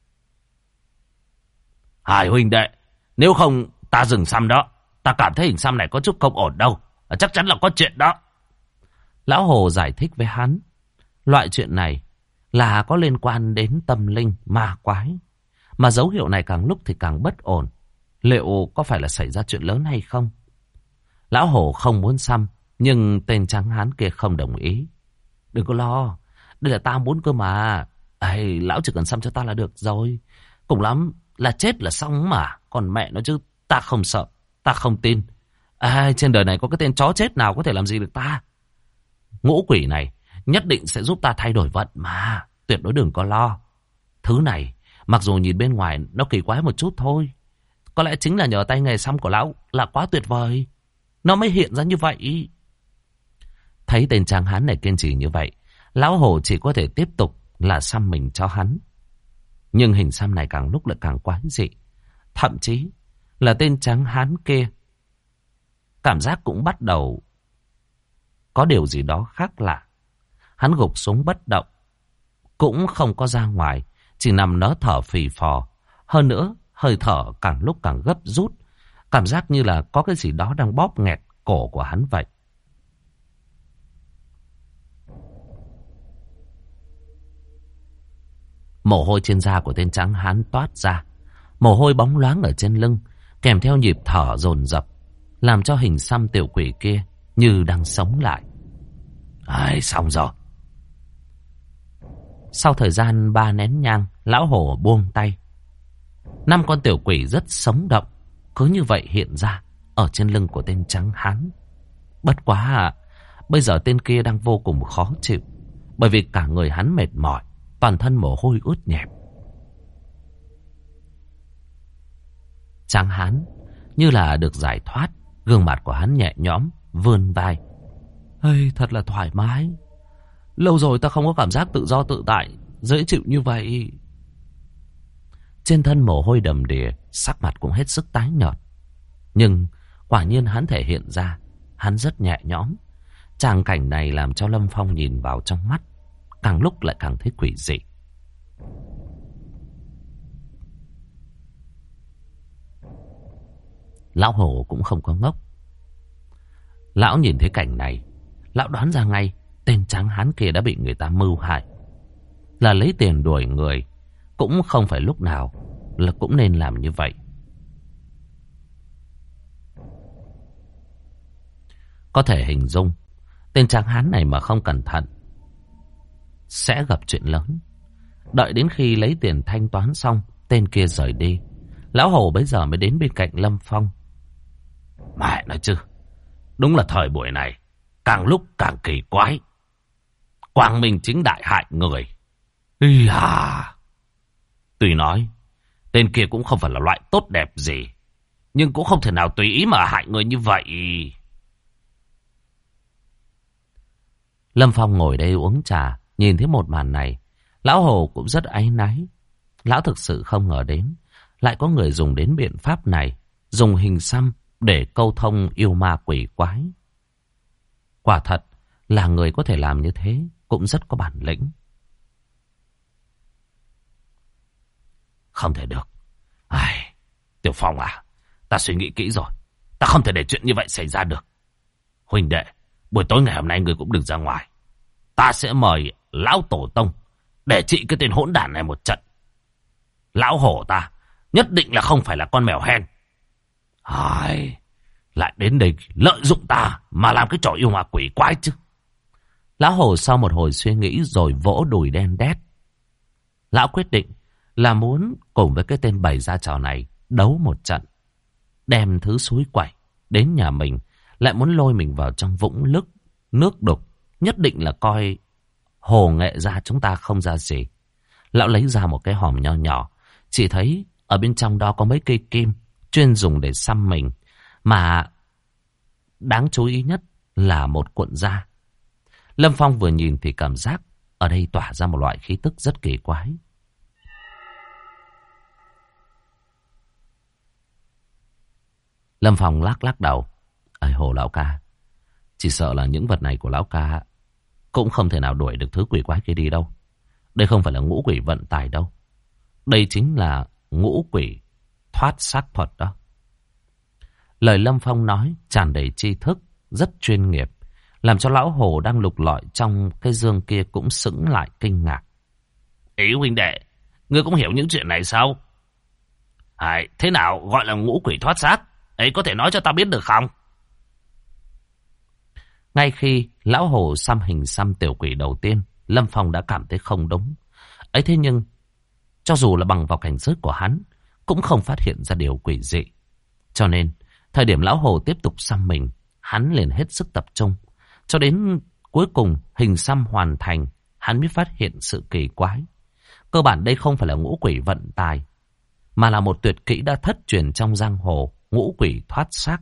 Hải huynh đệ, nếu không ta dừng xăm đó. Ta cảm thấy hình xăm này có chút không ổn đâu. Chắc chắn là có chuyện đó. Lão Hồ giải thích với hắn. Loại chuyện này là có liên quan đến tâm linh, ma quái. Mà dấu hiệu này càng lúc thì càng bất ổn. Liệu có phải là xảy ra chuyện lớn hay không? Lão Hồ không muốn xăm, nhưng tên trắng hán kia không đồng ý. Đừng có lo, đây là ta muốn cơ mà. Lão chỉ cần xăm cho ta là được rồi. Cùng lắm là chết là xong mà. Còn mẹ nó chứ, ta không sợ, ta không tin. Trên đời này có cái tên chó chết nào có thể làm gì được ta. Ngũ quỷ này nhất định sẽ giúp ta thay đổi vận mà. Tuyệt đối đừng có lo. Thứ này mặc dù nhìn bên ngoài nó kỳ quái một chút thôi, có lẽ chính là nhờ tay nghề xăm của lão là quá tuyệt vời, nó mới hiện ra như vậy. Thấy tên tráng hán này kiên trì như vậy, lão Hồ chỉ có thể tiếp tục là xăm mình cho hắn. Nhưng hình xăm này càng lúc lại càng quái dị. Thậm chí là tên tráng hán kia cảm giác cũng bắt đầu có điều gì đó khác lạ. Hắn gục xuống bất động, cũng không có ra ngoài, chỉ nằm nớ thở phì phò. Hơn nữa, hơi thở càng lúc càng gấp rút, cảm giác như là có cái gì đó đang bóp nghẹt cổ của hắn vậy. Mồ hôi trên da của tên trắng hán toát ra, mồ hôi bóng loáng ở trên lưng, kèm theo nhịp thở dồn dập, làm cho hình xăm tiểu quỷ kia như đang sống lại. Xong rồi. Sau thời gian 3 nén nhang, lão Hồ buông tay. 5 con tiểu quỷ rất sống động, cứ như vậy hiện ra ở trên lưng của tên trắng hán. Bất quá bây giờ tên kia đang vô cùng khó chịu, bởi vì cả người hắn mệt mỏi, toàn thân mồ hôi ướt nhẹp. Tráng hán như là được giải thoát, gương mặt của hắn nhẹ nhõm, vươn vai. Thật là thoải mái. Lâu rồi ta không có cảm giác tự do tự tại, dễ chịu như vậy. Trên thân mồ hôi đầm đìa, sắc mặt cũng hết sức tái nhợt. Nhưng quả nhiên hắn thể hiện ra hắn rất nhẹ nhõm. Tràng cảnh này làm cho Lâm Phong nhìn vào trong mắt, càng lúc lại càng thấy quỷ dị. Lão Hồ cũng không có ngốc. Lão nhìn thấy cảnh này, lão đoán ra ngay tên tráng hán kia đã bị người ta mưu hại, là lấy tiền đuổi người. Cũng không phải lúc nào là cũng nên làm như vậy. Có thể hình dung tên tráng hán này mà không cẩn thận sẽ gặp chuyện lớn. Đợi đến khi lấy tiền thanh toán xong, tên kia rời đi, lão Hồ bấy giờ mới đến bên cạnh Lâm Phong. Mẹ nói chứ, đúng là thời buổi này càng lúc càng kỳ quái, quang minh chính đại hại người. Tuy nói tên kia cũng không phải là loại tốt đẹp gì, nhưng cũng không thể nào tùy ý mà hại người như vậy. Lâm Phong ngồi đây uống trà, nhìn thấy một màn này, lão Hồ cũng rất áy náy. Lão thực sự không ngờ đến lại có người dùng đến biện pháp này, dùng hình xăm để câu thông yêu ma quỷ quái. Quả thật là người có thể làm như thế cũng rất có bản lĩnh. Không thể được. Tiểu Phong à, ta suy nghĩ kỹ rồi, ta không thể để chuyện như vậy xảy ra được. Huynh đệ, buổi tối ngày hôm nay người cũng đừng ra ngoài. Ta sẽ mời lão tổ tông để trị cái tên hỗn đản này một trận. Lão Hổ ta nhất định là không phải là con mèo hen. Lại đến đây lợi dụng ta mà làm cái trò yêu ma quỷ quái chứ. Lão Hổ sau một hồi suy nghĩ rồi vỗ đùi đen đét. Lão quyết định là muốn cùng với cái tên bày ra trò này đấu một trận. Đem thứ suối quẩy đến nhà mình, lại muốn lôi mình vào trong vũng nước đục. Nhất định là coi hồ nghệ gia chúng ta không ra gì. Lão lấy ra một cái hòm nho nhỏ, chỉ thấy ở bên trong đó có mấy cây kim chuyên dùng để xăm mình, mà đáng chú ý nhất là một cuộn da. Lâm Phong vừa nhìn thì cảm giác ở đây tỏa ra một loại khí tức rất kỳ quái. Lâm Phong lắc lắc đầu. Hồ lão ca, chỉ sợ là những vật này của lão ca cũng không thể nào đuổi được thứ quỷ quái kia đi đâu. Đây không phải là ngũ quỷ vận tài đâu. Đây chính là ngũ quỷ thoát xác thuật đó. Lời Lâm Phong nói tràn đầy tri thức, rất chuyên nghiệp, làm cho lão Hồ đang lục lọi trong cái dương kia cũng sững lại kinh ngạc. Ý huynh đệ, ngươi cũng hiểu những chuyện này sao? Thế nào gọi là ngũ quỷ thoát xác? Ấy có thể nói cho ta biết được không? Ngay khi lão Hồ xăm hình xăm tiểu quỷ đầu tiên, Lâm Phong đã cảm thấy không đúng. Ấy thế nhưng, cho dù là bằng vào cảnh giới của hắn, cũng không phát hiện ra điều quỷ dị. Cho nên, thời điểm lão Hồ tiếp tục xăm mình, hắn liền hết sức tập trung. Cho đến cuối cùng hình xăm hoàn thành, hắn mới phát hiện sự kỳ quái. Cơ bản đây không phải là ngũ quỷ vận tài, mà là một tuyệt kỹ đã thất truyền trong giang hồ, ngũ quỷ thoát xác.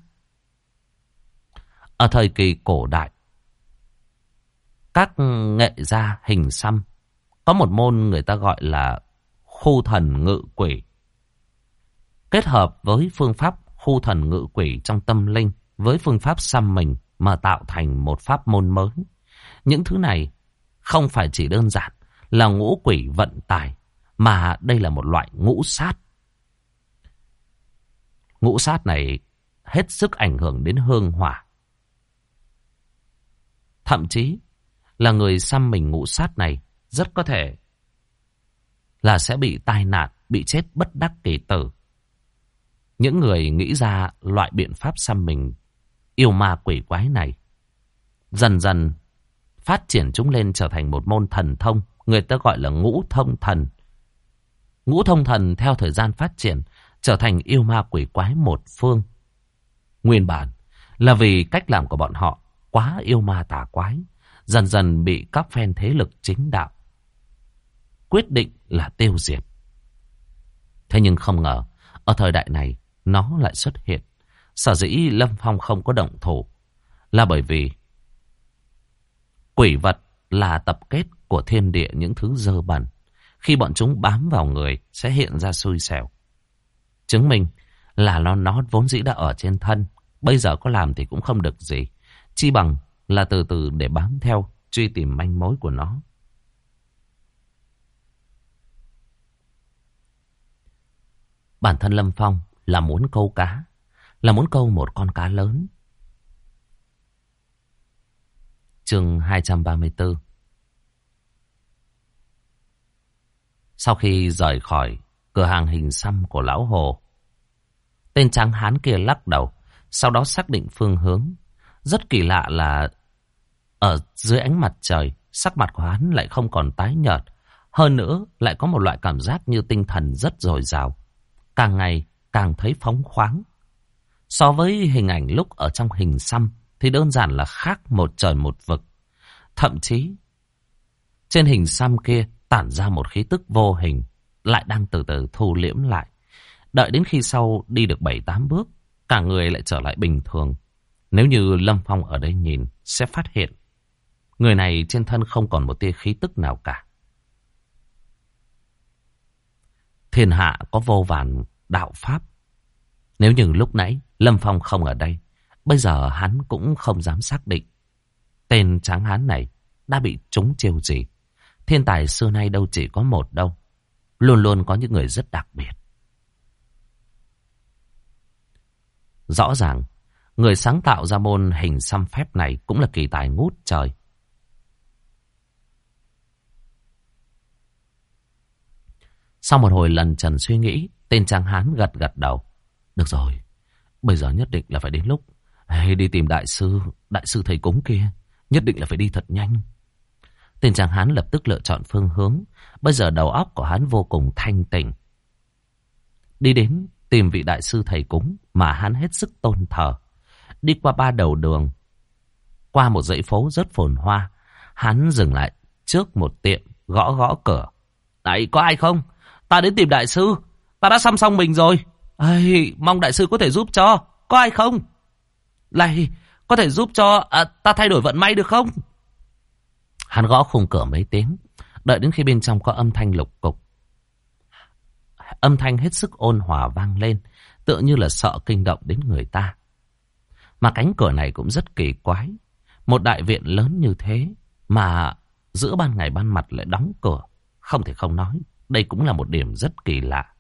Ở thời kỳ cổ đại, các nghệ gia hình xăm có một môn người ta gọi là khu thần ngự quỷ. Kết hợp với phương pháp khu thần ngự quỷ trong tâm linh với phương pháp xăm mình mà tạo thành một pháp môn mới. Những thứ này không phải chỉ đơn giản là ngũ quỷ vận tài, mà đây là một loại ngũ sát. Ngũ sát này hết sức ảnh hưởng đến hương hỏa. Thậm chí là người xăm mình ngũ sát này rất có thể là sẽ bị tai nạn, bị chết bất đắc kỳ tử. Những người nghĩ ra loại biện pháp xăm mình yêu ma quỷ quái này, dần dần phát triển chúng lên trở thành một môn thần thông, người ta gọi là ngũ thông thần. Ngũ thông thần theo thời gian phát triển trở thành yêu ma quỷ quái một phương. Nguyên bản là vì cách làm của bọn họ quá yêu ma tà quái, dần dần bị các phen thế lực chính đạo quyết định là tiêu diệt. Thế nhưng không ngờ, ở thời đại này, nó lại xuất hiện. Sở dĩ Lâm Phong không có động thủ là bởi vì quỷ vật là tập kết của thiên địa những thứ dơ bẩn. Khi bọn chúng bám vào người sẽ hiện ra xui xẻo. Chứng minh là nó vốn dĩ đã ở trên thân. Bây giờ có làm thì cũng không được gì. Chi bằng là từ từ để bám theo, truy tìm manh mối của nó. Bản thân Lâm Phong là muốn câu cá, là muốn câu một con cá lớn. Chương 234. Sau khi rời khỏi cửa hàng hình xăm của lão Hồ, tên tráng hán kia lắc đầu, sau đó xác định phương hướng. Rất kỳ lạ là ở dưới ánh mặt trời, sắc mặt của hắn lại không còn tái nhợt. Hơn nữa lại có một loại cảm giác như tinh thần rất dồi dào, càng ngày càng thấy phóng khoáng. So với hình ảnh lúc ở trong hình xăm thì đơn giản là khác một trời một vực. Thậm chí trên hình xăm kia tản ra một khí tức vô hình, lại đang từ từ thu liễm lại. Đợi đến khi sau đi được 7-8 bước, cả người lại trở lại bình thường. Nếu như Lâm Phong ở đây nhìn, sẽ phát hiện người này trên thân không còn một tia khí tức nào cả. Thiên hạ có vô vàn đạo pháp. Nếu như lúc nãy Lâm Phong không ở đây, bây giờ hắn cũng không dám xác định tên tráng hán này đã bị trúng chiêu gì. Thiên tài xưa nay đâu chỉ có một đâu, luôn luôn có những người rất đặc biệt. Rõ ràng, người sáng tạo ra môn hình xăm phép này cũng là kỳ tài ngút trời. Sau một hồi lần trần suy nghĩ, tên tráng hán gật gật đầu. Được rồi, bây giờ nhất định là phải đến lúc đi tìm đại sư thầy cúng kia. Nhất định là phải đi thật nhanh. Tên tráng hán lập tức lựa chọn phương hướng. Bây giờ đầu óc của hắn vô cùng thanh tỉnh. Đi đến tìm vị đại sư thầy cúng mà hắn hết sức tôn thờ. Đi qua 3 đầu đường, qua một dãy phố rất phồn hoa, hắn dừng lại trước một tiệm, gõ gõ cửa. Đấy, có ai không? Ta đến tìm đại sư. Ta đã xăm xong mình rồi. Mong đại sư có thể giúp cho. Có ai không? Này, có thể giúp cho ta thay đổi vận may được không? Hắn gõ khung cửa mấy tiếng, đợi đến khi bên trong có âm thanh lục cục. Âm thanh hết sức ôn hòa vang lên, tựa như là sợ kinh động đến người ta. Mà cánh cửa này cũng rất kỳ quái. Một đại viện lớn như thế, Mà giữa ban ngày ban mặt lại đóng cửa. Không thể không nói, đây cũng là một điểm rất kỳ lạ.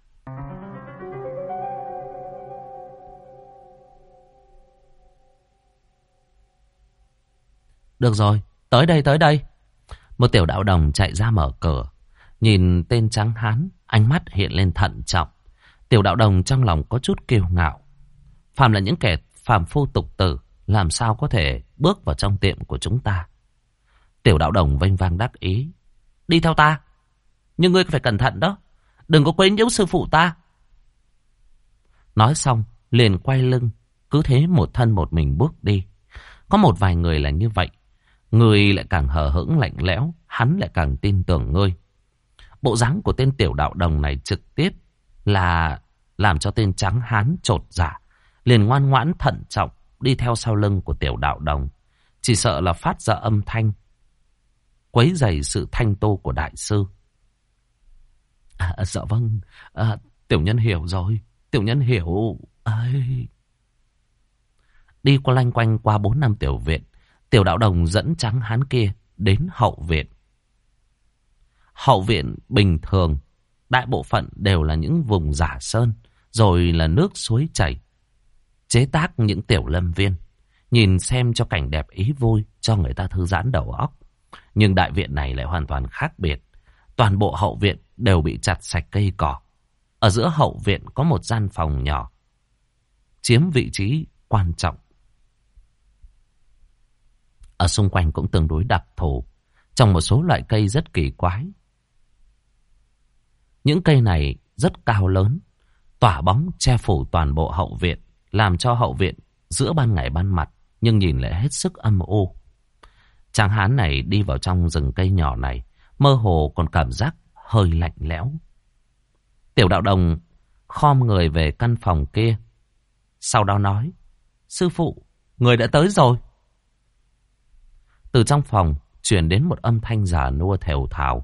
Được rồi, tới đây, tới đây. Một tiểu đạo đồng chạy ra mở cửa. Nhìn tên trắng hán, ánh mắt hiện lên thận trọng. Tiểu đạo đồng trong lòng có chút kiêu ngạo. Phàm là những kẻ phàm phu tục tử, làm sao có thể bước vào trong tiệm của chúng ta. Tiểu đạo đồng vênh vang đắc ý. Đi theo ta. Nhưng ngươi phải cẩn thận đó. Đừng có quấy nhiễu sư phụ ta. Nói xong, liền quay lưng. Cứ thế một thân một mình bước đi. Có một vài người là như vậy. Người lại càng hờ hững lạnh lẽo. Hắn lại càng tin tưởng ngươi. Bộ dáng của tên tiểu đạo đồng này trực tiếp là làm cho tên trắng hán chột dạ. Liền ngoan ngoãn thận trọng đi theo sau lưng của tiểu đạo đồng. Chỉ sợ là phát ra âm thanh quấy rầy sự thanh tô của đại sư. Dạ vâng, tiểu nhân hiểu rồi. Tiểu nhân hiểu. Đi qua lanh quanh qua 4 năm tiểu viện, tiểu đạo đồng dẫn trắng hán kia đến hậu viện. Hậu viện bình thường, đại bộ phận đều là những vùng giả sơn, rồi là nước suối chảy. Chế tác những tiểu lâm viên, nhìn xem cho cảnh đẹp ý vui, cho người ta thư giãn đầu óc. Nhưng đại viện này lại hoàn toàn khác biệt. Toàn bộ hậu viện đều bị chặt sạch cây cỏ. Ở giữa hậu viện có một gian phòng nhỏ, chiếm vị trí quan trọng. Ở xung quanh cũng tương đối đặc thù, trồng một số loại cây rất kỳ quái. Những cây này rất cao lớn, tỏa bóng che phủ toàn bộ hậu viện, làm cho hậu viện giữa ban ngày ban mặt nhưng nhìn lại hết sức âm u. Tráng hán này đi vào trong rừng cây nhỏ này, mơ hồ còn cảm giác hơi lạnh lẽo. Tiểu đạo đồng khom người về căn phòng kia, sau đó nói: Sư phụ, người đã tới rồi. Từ trong phòng truyền đến một âm thanh già nua thều thào.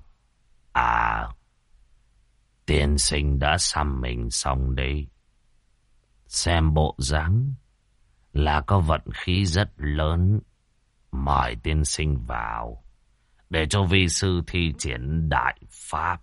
Tiên sinh đã xăm mình xong đấy. Xem bộ dáng là có vận khí rất lớn. Mời tiên sinh vào, để cho vi sư thi triển đại pháp.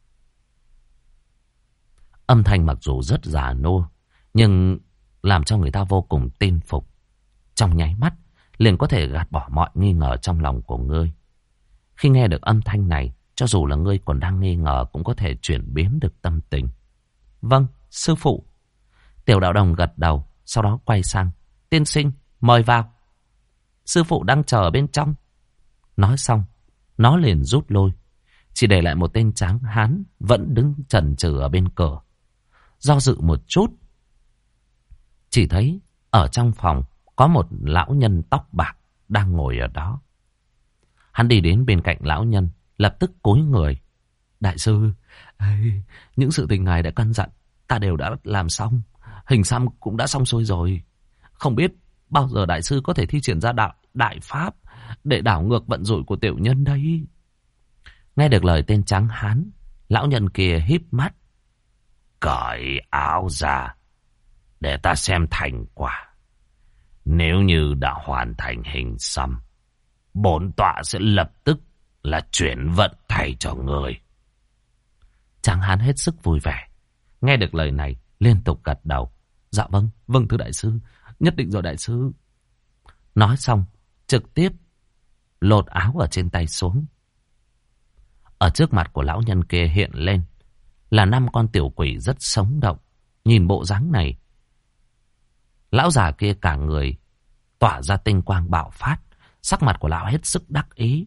Âm thanh mặc dù rất già nua, nhưng làm cho người ta vô cùng tin phục. Trong nháy mắt, liền có thể gạt bỏ mọi nghi ngờ trong lòng của ngươi. Khi nghe được âm thanh này, cho dù là ngươi còn đang nghi ngờ cũng có thể chuyển biến được tâm tình. Vâng, sư phụ. Tiểu đạo đồng gật đầu, sau đó quay sang. Tiên sinh, mời vào. Sư phụ đang chờ bên trong. Nói xong, nó liền rút lui. Chỉ để lại một tên tráng hán vẫn đứng chần chừ ở bên cửa. Do dự một chút, chỉ thấy ở trong phòng có một lão nhân tóc bạc đang ngồi ở đó. Hắn đi đến bên cạnh lão nhân, lập tức cúi người. Đại sư, những sự tình ngài đã căn dặn, ta đều đã làm xong. Hình xăm cũng đã xong xuôi rồi. Không biết bao giờ đại sư có thể thi triển ra đại pháp để đảo ngược vận rủi của tiểu nhân đây. Nghe được lời tên trắng hán, lão nhân kia híp mắt. Cởi áo ra để ta xem thành quả. Nếu như đã hoàn thành hình xăm, bổn tọa sẽ lập tức là chuyển vận thay cho người. Tráng hán hết sức vui vẻ. Nghe được lời này, liên tục gật đầu. Dạ vâng, vâng thưa đại sư, nhất định rồi đại sư. Nói xong, trực tiếp lột áo ở trên tay xuống. Ở trước mặt của lão nhân kia hiện lên là 5 con tiểu quỷ rất sống động. Nhìn bộ dáng này, lão già kia cả người tỏa ra tinh quang bạo phát. Sắc mặt của lão hết sức đắc ý.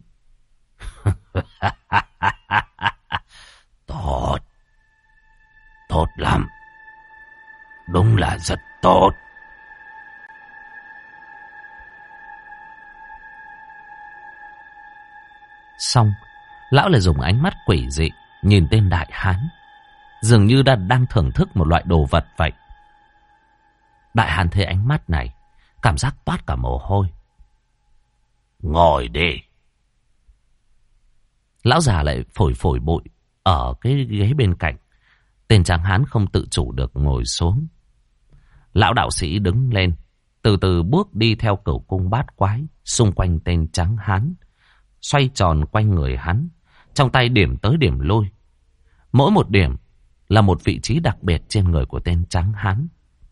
Tốt, tốt lắm. Đúng là rất tốt. Xong, lão lại dùng ánh mắt quỷ dị nhìn tên đại hán, dường như đang thưởng thức một loại đồ vật vậy. Đại hán thấy ánh mắt này, cảm giác toát cả mồ hôi. Ngồi đi. Lão già lại phổi phổi bụi ở cái ghế bên cạnh. Tên tráng hán không tự chủ được ngồi xuống. Lão đạo sĩ đứng lên, từ từ bước đi theo cửu cung bát quái xung quanh tên tráng hán, xoay tròn quanh người hắn, trong tay điểm tới điểm lui. Mỗi một điểm là một vị trí đặc biệt trên người của tên trắng hán.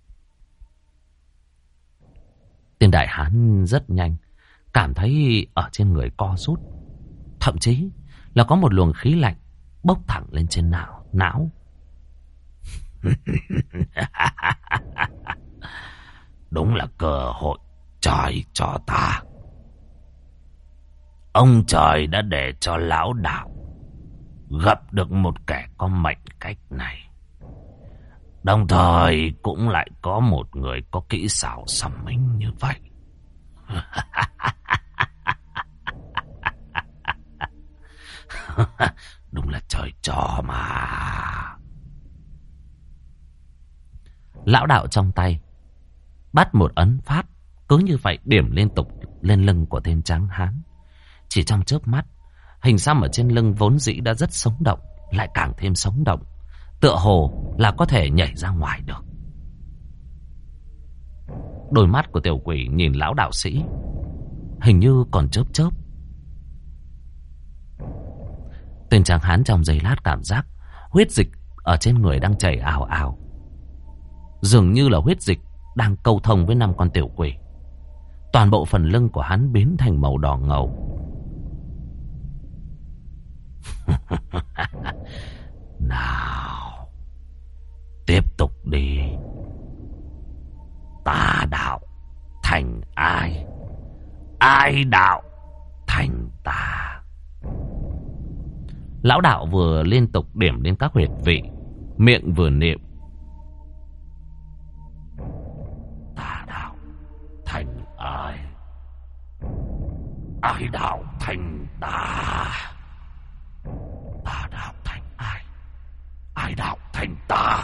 Tên đại hán rất nhanh cảm thấy ở trên người co rút, thậm chí là có một luồng khí lạnh bốc thẳng lên trên não. Đúng là cơ hội trời cho ta. Ông trời đã để cho lão đạo gặp được một kẻ có mệnh cách này, đồng thời cũng lại có một người có kỹ xảo sầm minh như vậy. Đúng là trời cho mà. Lão đạo trong tay bắt một ấn pháp, cứ như vậy điểm liên tục lên lưng của tên trắng hán. Chỉ trong chớp mắt, hình xăm ở trên lưng vốn dĩ đã rất sống động lại càng thêm sống động, tựa hồ là có thể nhảy ra ngoài được. Đôi mắt của tiểu quỷ nhìn lão đạo sĩ, hình như còn chớp chớp. Tên tráng hán trong giây lát cảm giác huyết dịch ở trên người đang chảy ào ào, dường như là huyết dịch đang câu thông với 5 con tiểu quỷ. Toàn bộ phần lưng của hắn biến thành màu đỏ ngầu. Nào, tiếp tục đi. Ta đạo thành ai, ai đạo thành ta. Lão đạo vừa liên tục điểm đến các huyệt vị, miệng vừa niệm. Ta đạo thành ai, ai đạo thành ta. Ta đạo thành ai, ai đạo thành ta.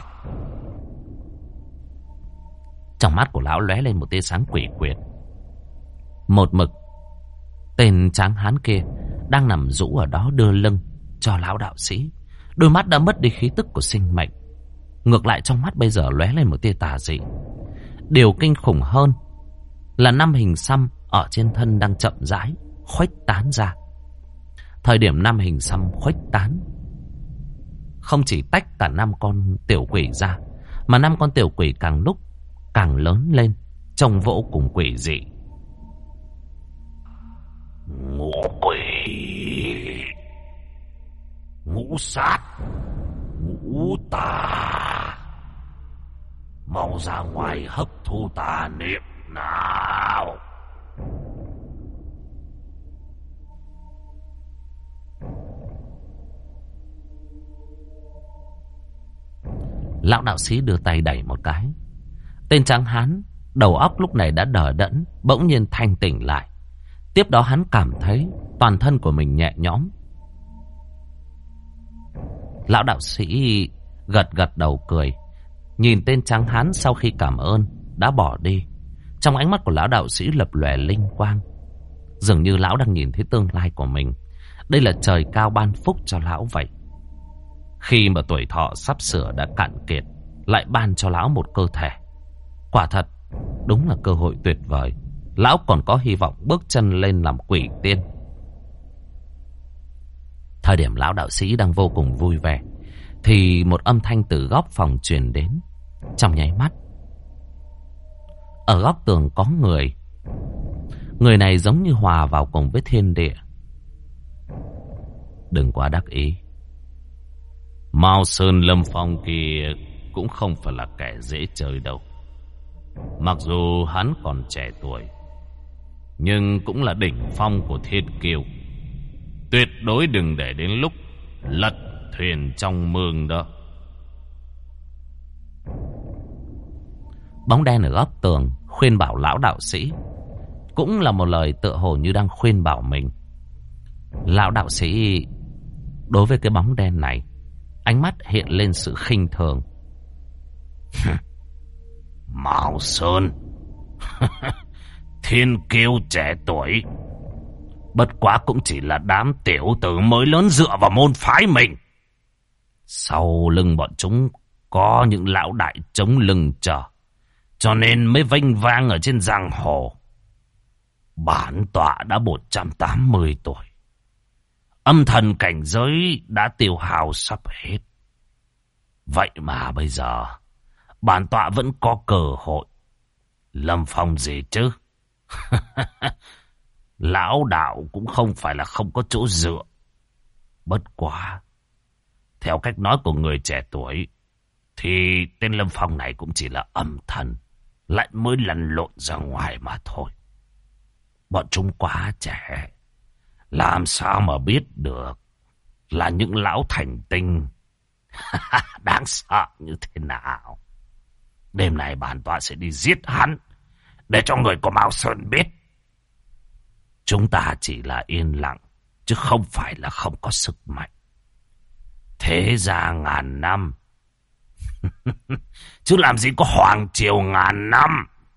Trong mắt của lão lóe lên một tia sáng quỷ quyệt. Một mực tên tráng hán kia đang nằm rũ ở đó đưa lưng cho lão đạo sĩ. Đôi mắt đã mất đi khí tức của sinh mệnh, ngược lại trong mắt bây giờ lóe lên một tia tà dị. Điều kinh khủng hơn là 5 hình xăm ở trên thân đang chậm rãi khuếch tán ra. Thời điểm 5 hình xăm khuếch tán, không chỉ tách cả 5 con tiểu quỷ ra, mà 5 con tiểu quỷ càng lúc càng lớn lên, trông vô cùng quỷ dị. Ngũ quỷ, ngũ sát, ngũ tà, mau ra ngoài hấp thu tà niệm nào. Lão đạo sĩ đưa tay đẩy một cái. Tên tráng hán đầu óc lúc này đã đờ đẫn, bỗng nhiên thanh tỉnh lại. Tiếp đó hắn cảm thấy toàn thân của mình nhẹ nhõm. Lão đạo sĩ gật gật đầu cười, nhìn tên tráng hán sau khi cảm ơn đã bỏ đi. Trong ánh mắt của lão đạo sĩ lập lòe linh quang, dường như lão đang nhìn thấy tương lai của mình. Đây là trời cao ban phúc cho lão vậy. Khi mà tuổi thọ sắp sửa đã cạn kiệt, lại ban cho lão một cơ thể. Quả thật, đúng là cơ hội tuyệt vời. Lão còn có hy vọng bước chân lên làm quỷ tiên. Thời điểm lão đạo sĩ đang vô cùng vui vẻ, thì một âm thanh từ góc phòng truyền đến. Trong nháy mắt, ở góc tường có người. Người này giống như hòa vào cùng với thiên địa. Đừng quá đắc ý. Mao Sơn Lâm Phong kia cũng không phải là kẻ dễ chơi đâu. Mặc dù hắn còn trẻ tuổi, nhưng cũng là đỉnh phong của thiên kiêu. Tuyệt đối đừng để đến lúc lật thuyền trong mương đó. Bóng đen ở góc tường khuyên bảo lão đạo sĩ, cũng là một lời tựa hồ như đang khuyên bảo mình. Lão đạo sĩ đối với cái bóng đen này, ánh mắt hiện lên sự khinh thường. Mao Sơn, thiên kiêu trẻ tuổi, bất quá cũng chỉ là đám tiểu tử mới lớn dựa vào môn phái mình. Sau lưng bọn chúng có những lão đại chống lưng chờ, cho nên mới vênh vang ở trên giang hồ. Bản tọa đã 180 tuổi, Âm thần cảnh giới đã tiêu hao sắp hết. Vậy mà bây giờ bản tọa vẫn có cơ hội. Lâm Phong gì chứ? Lão đạo cũng không phải là không có chỗ dựa. Bất quá, theo cách nói của người trẻ tuổi, thì tên Lâm Phong này cũng chỉ là âm thần, lại mới lăn lộn ra ngoài mà thôi. Bọn chúng quá trẻ, làm sao mà biết được là những lão thành tinh đáng sợ như thế nào. Đêm nay bản tọa sẽ đi giết hắn, để cho người của Mao Sơn biết. Chúng ta chỉ là yên lặng, chứ không phải là không có sức mạnh. Thế ra ngàn năm, chứ làm gì có hoàng triều ngàn năm.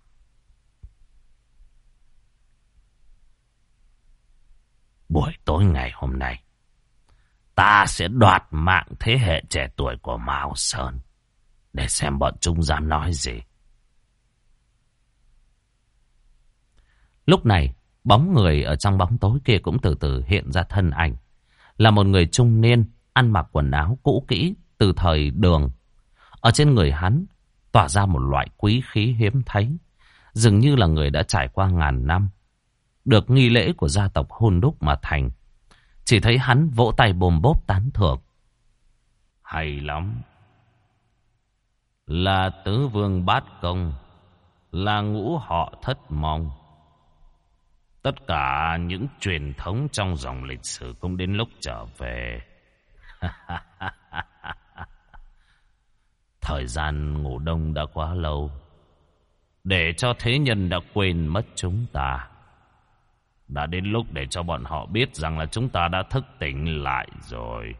Buổi tối ngày hôm nay, ta sẽ đoạt mạng thế hệ trẻ tuổi của Mao Sơn, để xem bọn chúng dám nói gì. Lúc này, bóng người ở trong bóng tối kia cũng từ từ hiện ra thân ảnh. Là một người trung niên, ăn mặc quần áo cũ kỹ từ thời Đường. Ở trên người hắn tỏa ra một loại quý khí hiếm thấy, dường như là người đã trải qua ngàn năm, được nghi lễ của gia tộc hôn đúc mà thành. Chỉ thấy hắn vỗ tay bồm bốp tán thưởng. Hay lắm. Là tứ vương bát công, là ngũ họ thất mong. Tất cả những truyền thống trong dòng lịch sử cũng đến lúc trở về. Thời gian ngủ đông đã quá lâu, để cho thế nhân đã quên mất chúng ta. Đã đến lúc để cho bọn họ biết rằng là chúng ta đã thức tỉnh lại rồi.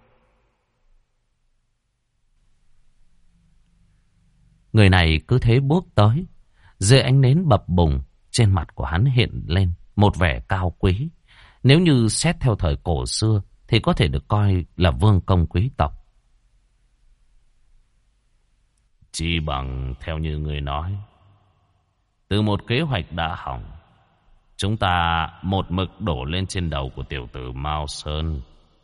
Người này cứ thế bước tới. Dưới ánh nến bập bùng, trên mặt của hắn hiện lên một vẻ cao quý. Nếu như xét theo thời cổ xưa thì có thể được coi là vương công quý tộc. Chỉ bằng theo như người nói, từ một kế hoạch đã hỏng, chúng ta một mực đổ lên trên đầu của tiểu tử Mao Sơn.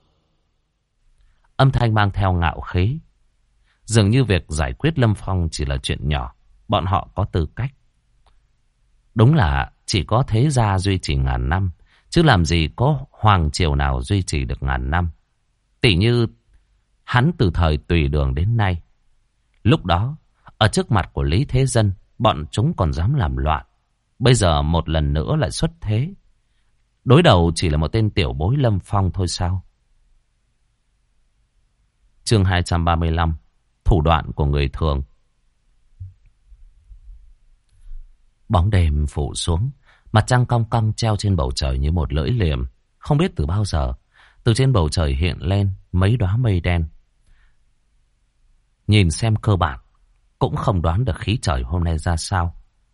Âm thanh mang theo ngạo khí. Dường như việc giải quyết Lâm Phong chỉ là chuyện nhỏ, bọn họ có tư cách. Đúng là chỉ có thế gia duy trì ngàn năm, chứ làm gì có hoàng triều nào duy trì được ngàn năm. Tỉ như hắn từ thời Tùy Đường đến nay. Lúc đó, ở trước mặt của Lý Thế Dân, bọn chúng còn dám làm loạn. Bây giờ một lần nữa lại xuất thế. Đối đầu chỉ là một tên tiểu bối Lâm Phong thôi sao? Chương 235. Thủ đoạn của người thường. Bóng đêm phủ xuống, mặt trăng cong cong treo trên bầu trời như một lưỡi liềm. Không biết từ bao giờ, từ trên bầu trời hiện lên mấy đóa mây đen. Nhìn xem cơ bản, cũng không đoán được khí trời hôm nay ra sao.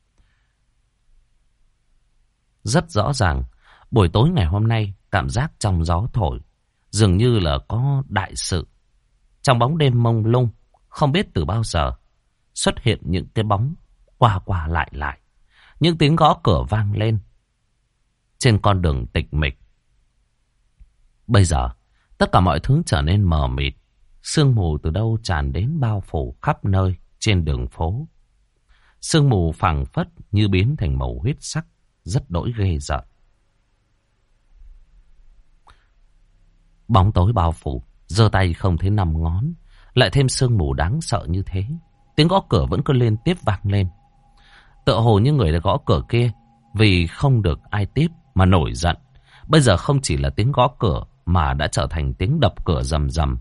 Rất rõ ràng, buổi tối ngày hôm nay cảm giác trong gió thổi, dường như là có đại sự. Trong bóng đêm mông lung, không biết từ bao giờ, xuất hiện những cái bóng qua qua lại lại. Những tiếng gõ cửa vang lên trên con đường tịch mịch. Bây giờ, tất cả mọi thứ trở nên mờ mịt. Sương mù từ đâu tràn đến bao phủ khắp nơi trên đường phố. Sương mù phảng phất như biến thành màu huyết sắc, rất đỗi ghê rợn. Bóng tối bao phủ, giơ tay không thấy năm ngón, lại thêm sương mù đáng sợ như thế. Tiếng gõ cửa vẫn cứ liên tiếp vang lên. Tựa hồ như người đã gõ cửa kia vì không được ai tiếp mà nổi giận. Bây giờ không chỉ là tiếng gõ cửa mà đã trở thành tiếng đập cửa rầm rầm.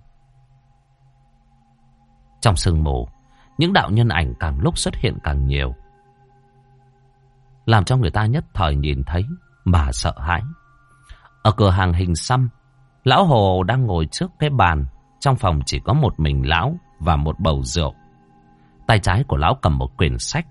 Trong sương mù, những đạo nhân ảnh càng lúc xuất hiện càng nhiều, làm cho người ta nhất thời nhìn thấy mà sợ hãi. Ở cửa hàng hình xăm, lão Hồ đang ngồi trước cái bàn. Trong phòng chỉ có một mình lão và một bầu rượu. Tay trái của lão cầm một quyển sách.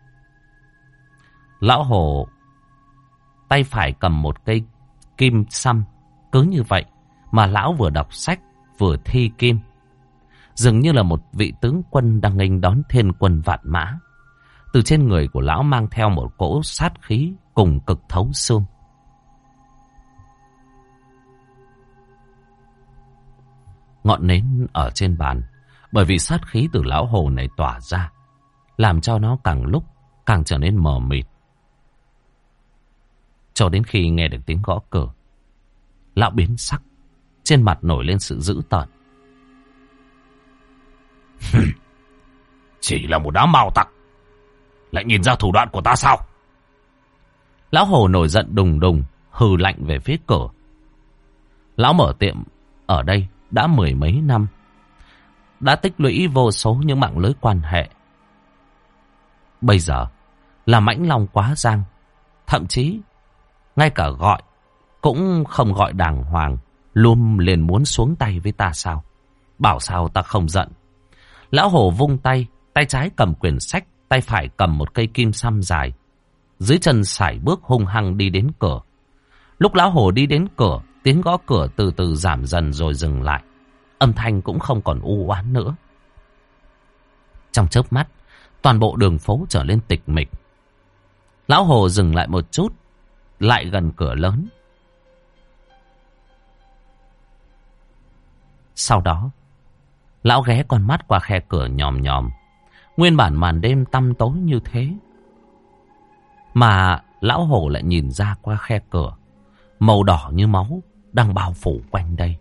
Lão Hồ tay phải cầm một cây kim xăm. Cứ như vậy mà lão vừa đọc sách vừa thi kim, dường như là một vị tướng quân đang nghênh đón thiên quân vạn mã. Từ trên người của lão mang theo một cỗ sát khí cùng cực thấu xương. ngọn nến ở trên bàn, bởi vì sát khí từ lão hồ này tỏa ra, làm cho nó càng lúc càng trở nên mờ mịt. Cho đến khi nghe được tiếng gõ cửa, lão biến sắc, trên mặt nổi lên sự dữ tợn. Chỉ là một đám mao tặc, lại nhìn ra thủ đoạn của ta sao? Lão hồ nổi giận đùng đùng, hừ lạnh về phía cửa. Lão mở tiệm ở đây đã mười mấy năm, đã tích lũy vô số những mạng lưới quan hệ. Bây giờ là mãnh long quá giang, thậm chí ngay cả gọi cũng không gọi đàng hoàng, luôn liền muốn xuống tay với ta sao? Bảo sao ta không giận. Lão hồ vung tay, tay trái cầm quyển sách, tay phải cầm một cây kim xăm dài, dưới chân sải bước hung hăng đi đến cửa. Lúc lão hồ đi đến cửa, tiếng gõ cửa từ từ giảm dần rồi dừng lại, âm thanh cũng không còn u oán nữa. Trong chớp mắt, toàn bộ đường phố trở lên tịch mịch. Lão hồ dừng lại một chút, lại gần cửa lớn. Sau đó, lão ghé con mắt qua khe cửa nhòm nhòm. Nguyên bản màn đêm tăm tối như thế, mà lão hồ lại nhìn ra qua khe cửa, màu đỏ như máu đang bao phủ quanh đây.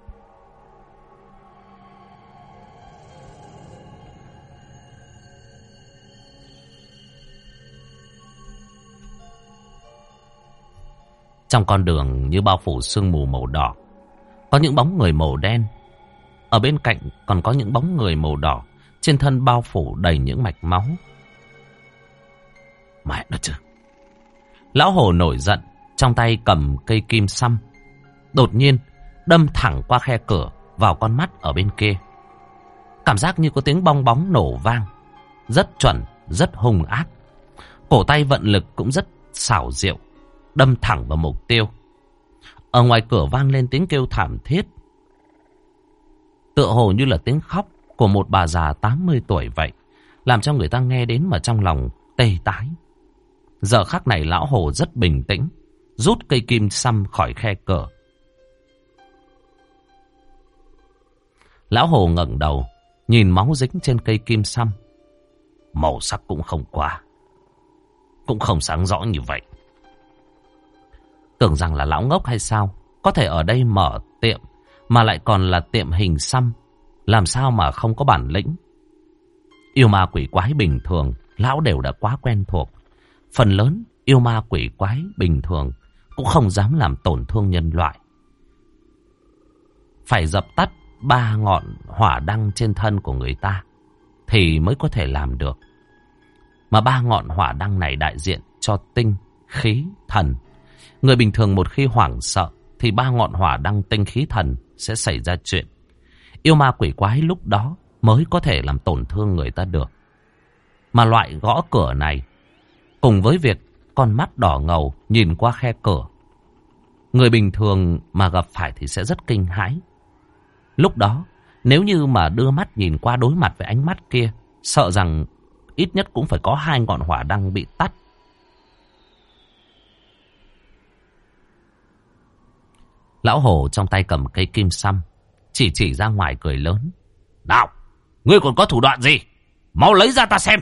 Trong con đường như bao phủ sương mù màu đỏ, có những bóng người màu đen. Ở bên cạnh còn có những bóng người màu đỏ, trên thân bao phủ đầy những mạch máu. Mẹ nó chứ! Lão hồ nổi giận, trong tay cầm cây kim xăm, đột nhiên đâm thẳng qua khe cửa vào con mắt ở bên kia. Cảm giác như có tiếng bong bóng nổ vang, rất chuẩn, rất hung ác. Cổ tay vận lực cũng rất xảo diệu, đâm thẳng vào mục tiêu. Ở ngoài cửa vang lên tiếng kêu thảm thiết, tựa hồ như là tiếng khóc của một bà già 80 tuổi vậy, làm cho người ta nghe đến mà trong lòng tê tái. Giờ khắc này lão hồ rất bình tĩnh, rút cây kim xăm khỏi khe cửa. Lão hồ ngẩng đầu, nhìn máu dính trên cây kim xăm. Màu sắc cũng không quá, cũng không sáng rõ như vậy. Tưởng rằng là lão ngốc hay sao? Có thể ở đây mở tiệm, mà lại còn là tiệm hình xăm, làm sao mà không có bản lĩnh? Yêu ma quỷ quái bình thường, lão đều đã quá quen thuộc. Phần lớn yêu ma quỷ quái bình thường cũng không dám làm tổn thương nhân loại. Phải dập tắt 3 ngọn hỏa đăng trên thân của người ta thì mới có thể làm được. Mà 3 ngọn hỏa đăng này đại diện cho tinh, khí, thần. Người bình thường một khi hoảng sợ thì 3 ngọn hỏa đăng tinh khí thần sẽ xảy ra chuyện. Yêu ma quỷ quái lúc đó mới có thể làm tổn thương người ta được. Mà loại gõ cửa này, cùng với việc con mắt đỏ ngầu nhìn qua khe cửa, người bình thường mà gặp phải thì sẽ rất kinh hãi. Lúc đó, nếu như mà đưa mắt nhìn qua đối mặt với ánh mắt kia, sợ rằng ít nhất cũng phải có 2 ngọn hỏa đăng bị tắt. Lão hồ trong tay cầm cây kim xăm, chỉ ra ngoài cười lớn. Nào, ngươi còn có thủ đoạn gì? Mau lấy ra ta xem.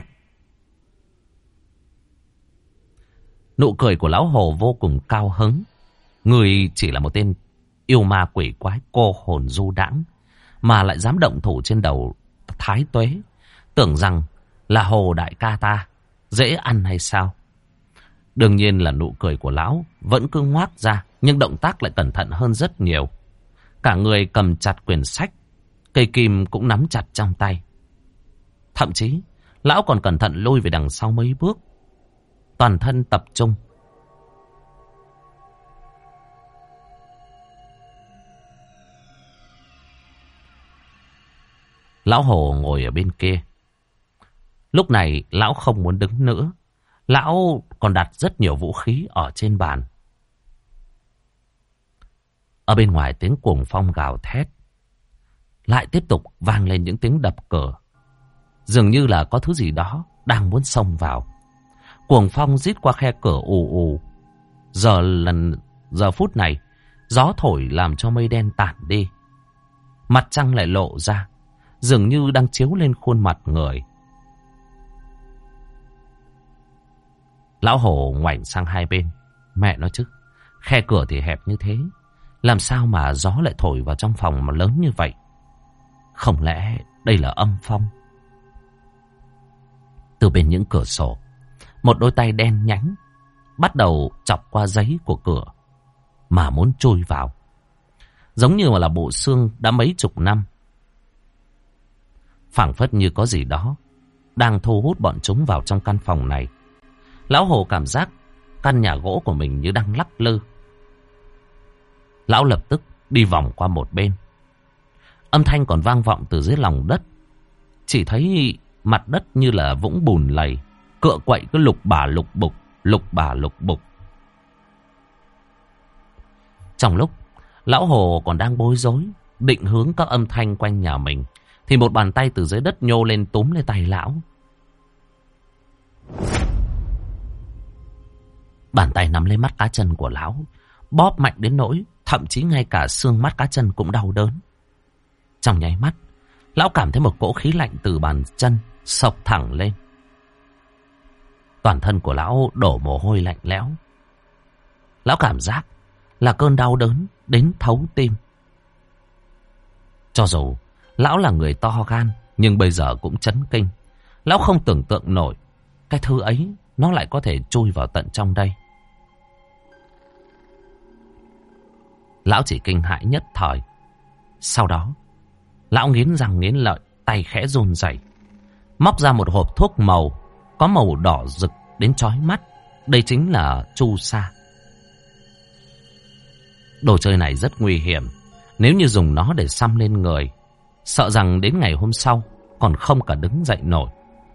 Nụ cười của lão hồ vô cùng cao hứng. Người chỉ là một tên yêu ma quỷ quái cô hồn du đãng, mà lại dám động thủ trên đầu thái tuế. Tưởng rằng là hồ đại ca ta dễ ăn hay sao? Đương nhiên là nụ cười của lão vẫn cứ ngoác ra, nhưng động tác lại cẩn thận hơn rất nhiều. Cả người cầm chặt quyển sách, cây kim cũng nắm chặt trong tay. Thậm chí, lão còn cẩn thận lùi về đằng sau mấy bước, toàn thân tập trung. Lão hồ ngồi ở bên kia. Lúc này, lão không muốn đứng nữa. Lão còn đặt rất nhiều vũ khí ở trên bàn. Ở bên ngoài tiếng cuồng phong gào thét, lại tiếp tục vang lên những tiếng đập cửa. Dường như là có thứ gì đó đang muốn xông vào. Cuồng phong rít qua khe cửa ù ù. Giờ phút này, gió thổi làm cho mây đen tản đi. mặt trăng lại lộ ra, dường như đang chiếu lên khuôn mặt người. Lão Hổ ngoảnh sang hai bên. Mẹ nói chứ, khe cửa thì hẹp như thế, làm sao mà gió lại thổi vào trong phòng mà lớn như vậy? Không lẽ đây là âm phong? Từ bên những cửa sổ, một đôi tay đen nhánh bắt đầu chọc qua giấy của cửa mà muốn chui vào, giống như là bộ xương đã mấy chục năm. Phảng phất như có gì đó đang thu hút bọn chúng vào trong căn phòng này. Lão Hồ cảm giác căn nhà gỗ của mình như đang lắc lư. Lão lập tức đi vòng qua một bên. Âm thanh còn vang vọng từ dưới lòng đất. Chỉ thấy mặt đất như là vũng bùn lầy, cựa quậy cứ lục bà lục bục, lục bà lục bục. Trong lúc Lão Hồ còn đang bối rối, định hướng các âm thanh quanh nhà mình, thì một bàn tay từ dưới đất nhô lên túm lên tay lão. Bàn tay nắm lấy mắt cá chân của lão, bóp mạnh đến nỗi thậm chí ngay cả xương mắt cá chân cũng đau đớn. Trong nháy mắt, lão cảm thấy một cỗ khí lạnh từ bàn chân xộc thẳng lên. Toàn thân của lão đổ mồ hôi lạnh lẽo. Lão cảm giác là cơn đau đớn đến thấu tim. Cho dù lão là người to gan, nhưng bây giờ cũng chấn kinh. Lão không tưởng tượng nổi cái thứ ấy nó lại có thể chui vào tận trong đây. Lão chỉ kinh hãi nhất thời. Sau đó, lão nghiến răng nghiến lợi, tay khẽ run rẩy, móc ra một hộp thuốc màu có màu đỏ rực đến chói mắt. Đây chính là chu sa. Đồ chơi này rất nguy hiểm. Nếu như dùng nó để xăm lên người, sợ rằng đến ngày hôm sau còn không cả đứng dậy nổi.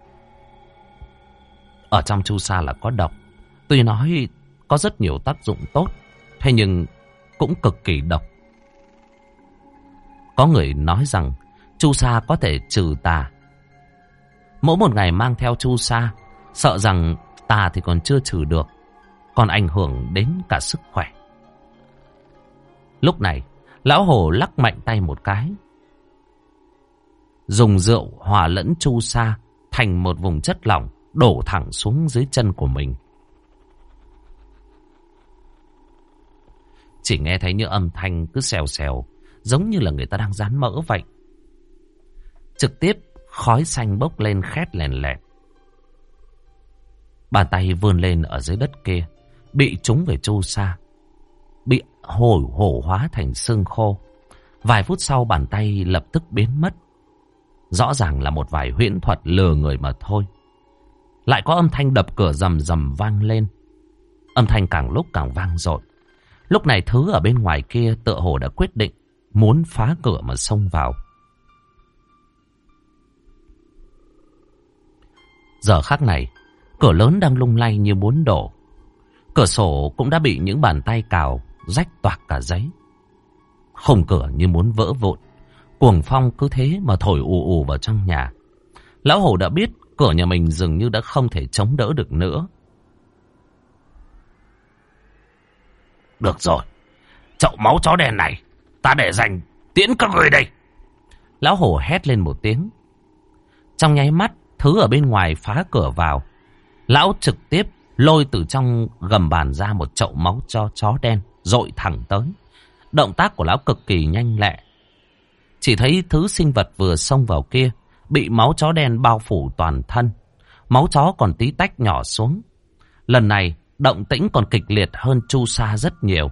Ở trong chu sa là có độc. Tuy nói có rất nhiều tác dụng tốt, thế nhưng cũng cực kỳ độc. Có người nói rằng chu sa có thể trừ tà. Mỗi một ngày mang theo chu sa, sợ rằng tà thì còn chưa trừ được, còn ảnh hưởng đến cả sức khỏe. Lúc này, Lão Hồ lắc mạnh tay một cái, dùng rượu hòa lẫn chu sa thành một vùng chất lỏng, đổ thẳng xuống dưới chân của mình. Chỉ nghe thấy những âm thanh cứ xèo xèo, giống như là người ta đang rán mỡ vậy. Trực tiếp khói xanh bốc lên khét lèn lẹt. Bàn tay vươn lên ở dưới đất kia, bị trúng về chu sa, bị hổ hóa thành xương khô. Vài phút sau bàn tay lập tức biến mất. Rõ ràng là một vài huyễn thuật lừa người mà thôi. Lại có âm thanh đập cửa rầm rầm vang lên. Âm thanh càng lúc càng vang dội. Lúc này thứ ở bên ngoài kia tựa hồ đã quyết định muốn phá cửa mà xông vào. Giờ khắc này, cửa lớn đang lung lay như muốn đổ. Cửa sổ cũng đã bị những bàn tay cào rách toạc cả giấy. Khung cửa như muốn vỡ vụn. Cuồng phong cứ thế mà thổi ù ù vào trong nhà. Lão Hổ đã biết cửa nhà mình dường như đã không thể chống đỡ được nữa. Được rồi, chậu máu chó đen này ta để dành tiễn các người đây. Lão Hổ hét lên một tiếng. Trong nháy mắt, thứ ở bên ngoài phá cửa vào. Lão trực tiếp lôi từ trong gầm bàn ra một chậu máu cho chó đen, dội thẳng tới. Động tác của lão cực kỳ nhanh lẹ. Chỉ thấy thứ sinh vật vừa xông vào kia bị máu chó đen bao phủ toàn thân. Máu chó còn tí tách nhỏ xuống. Lần này động tĩnh còn kịch liệt hơn chu sa rất nhiều.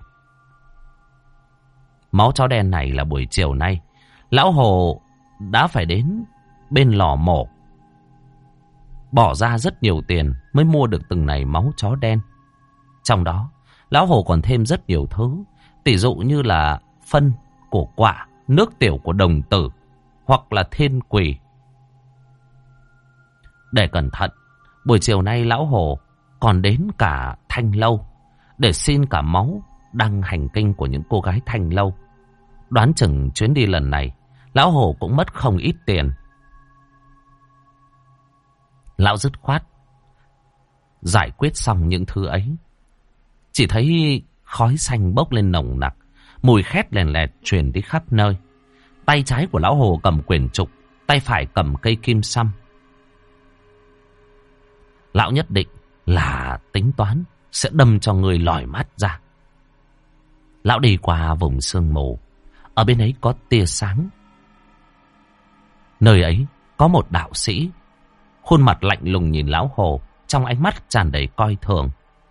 Máu chó đen này là buổi chiều nay Lão Hồ đã phải đến bên lò mổ, bỏ ra rất nhiều tiền mới mua được từng này máu chó đen. Trong đó Lão Hồ còn thêm rất nhiều thứ, tỷ dụ như là phân của quạ, nước tiểu của đồng tử, hoặc là thiên quỷ. Để cẩn thận, buổi chiều nay Lão Hồ còn đến cả Thanh Lâu để xin cả máu đăng hành kinh của những cô gái Thanh Lâu. Đoán chừng chuyến đi lần này Lão Hồ cũng mất không ít tiền. Lão dứt khoát giải quyết xong những thứ ấy, chỉ thấy khói xanh bốc lên nồng nặc, mùi khét lèn lẹt truyền đi khắp nơi. Tay trái của lão hồ cầm quyển trục, tay phải cầm cây kim xăm. Lão nhất định là tính toán sẽ đâm cho người lòi mắt ra. Lão đi qua vùng sương mù. Ở bên ấy có tia sáng. Nơi ấy có một đạo sĩ, khuôn mặt lạnh lùng nhìn lão hồ, trong ánh mắt tràn đầy coi thường.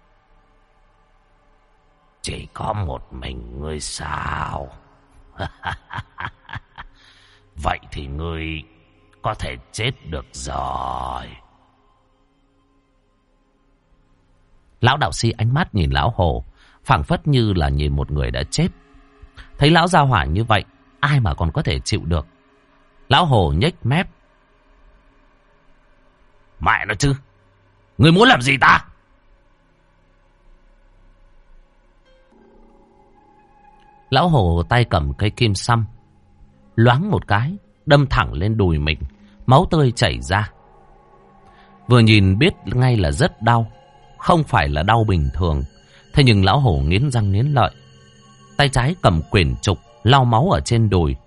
Chỉ có một mình ngươi sao? Vậy thì ngươi có thể chết được rồi. Lão đạo sĩ ánh mắt nhìn lão hồ, phảng phất như là nhìn một người đã chết. Thấy lão giao hỏa như vậy, ai mà còn có thể chịu được. Lão hồ nhếch mép. Mẹ nó chứ, ngươi muốn làm gì ta? Lão hồ tay cầm cây kim xăm, loáng một cái, đâm thẳng lên đùi mình, máu tươi chảy ra. Vừa nhìn biết ngay là rất đau, không phải là đau bình thường. Thế nhưng lão hồ nghiến răng nghiến lợi, tay trái cầm quyển trục lau máu ở trên đùi.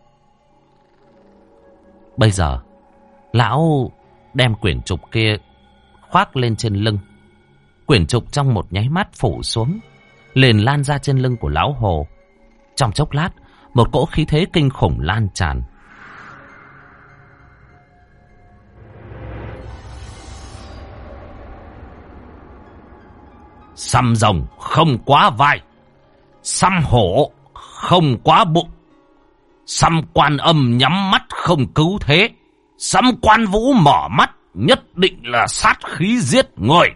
Bây giờ lão đem quyển trục kia khoác lên trên lưng. Quyển trục trong một nháy mắt phủ xuống, liền lan ra trên lưng của lão hồ. Trong chốc lát, một cỗ khí thế kinh khủng lan tràn. Xăm rồng không quá vai, xăm hổ không quá bụng, xăm Quan Âm nhắm mắt không cứu thế, xăm Quan Vũ mở mắt nhất định là sát khí giết người.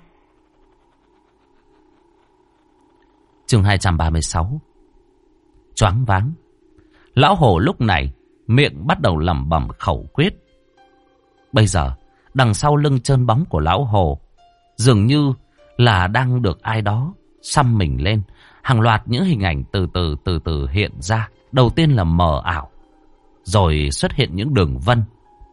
Chương 236. Choáng váng. Lão hồ lúc này miệng bắt đầu lẩm bẩm khẩu quyết. Bây giờ đằng sau lưng trơn bóng của lão hồ dường như là đang được ai đó xăm mình lên. Hàng loạt những hình ảnh từ từ hiện ra. Đầu tiên là mờ ảo, rồi xuất hiện những đường vân.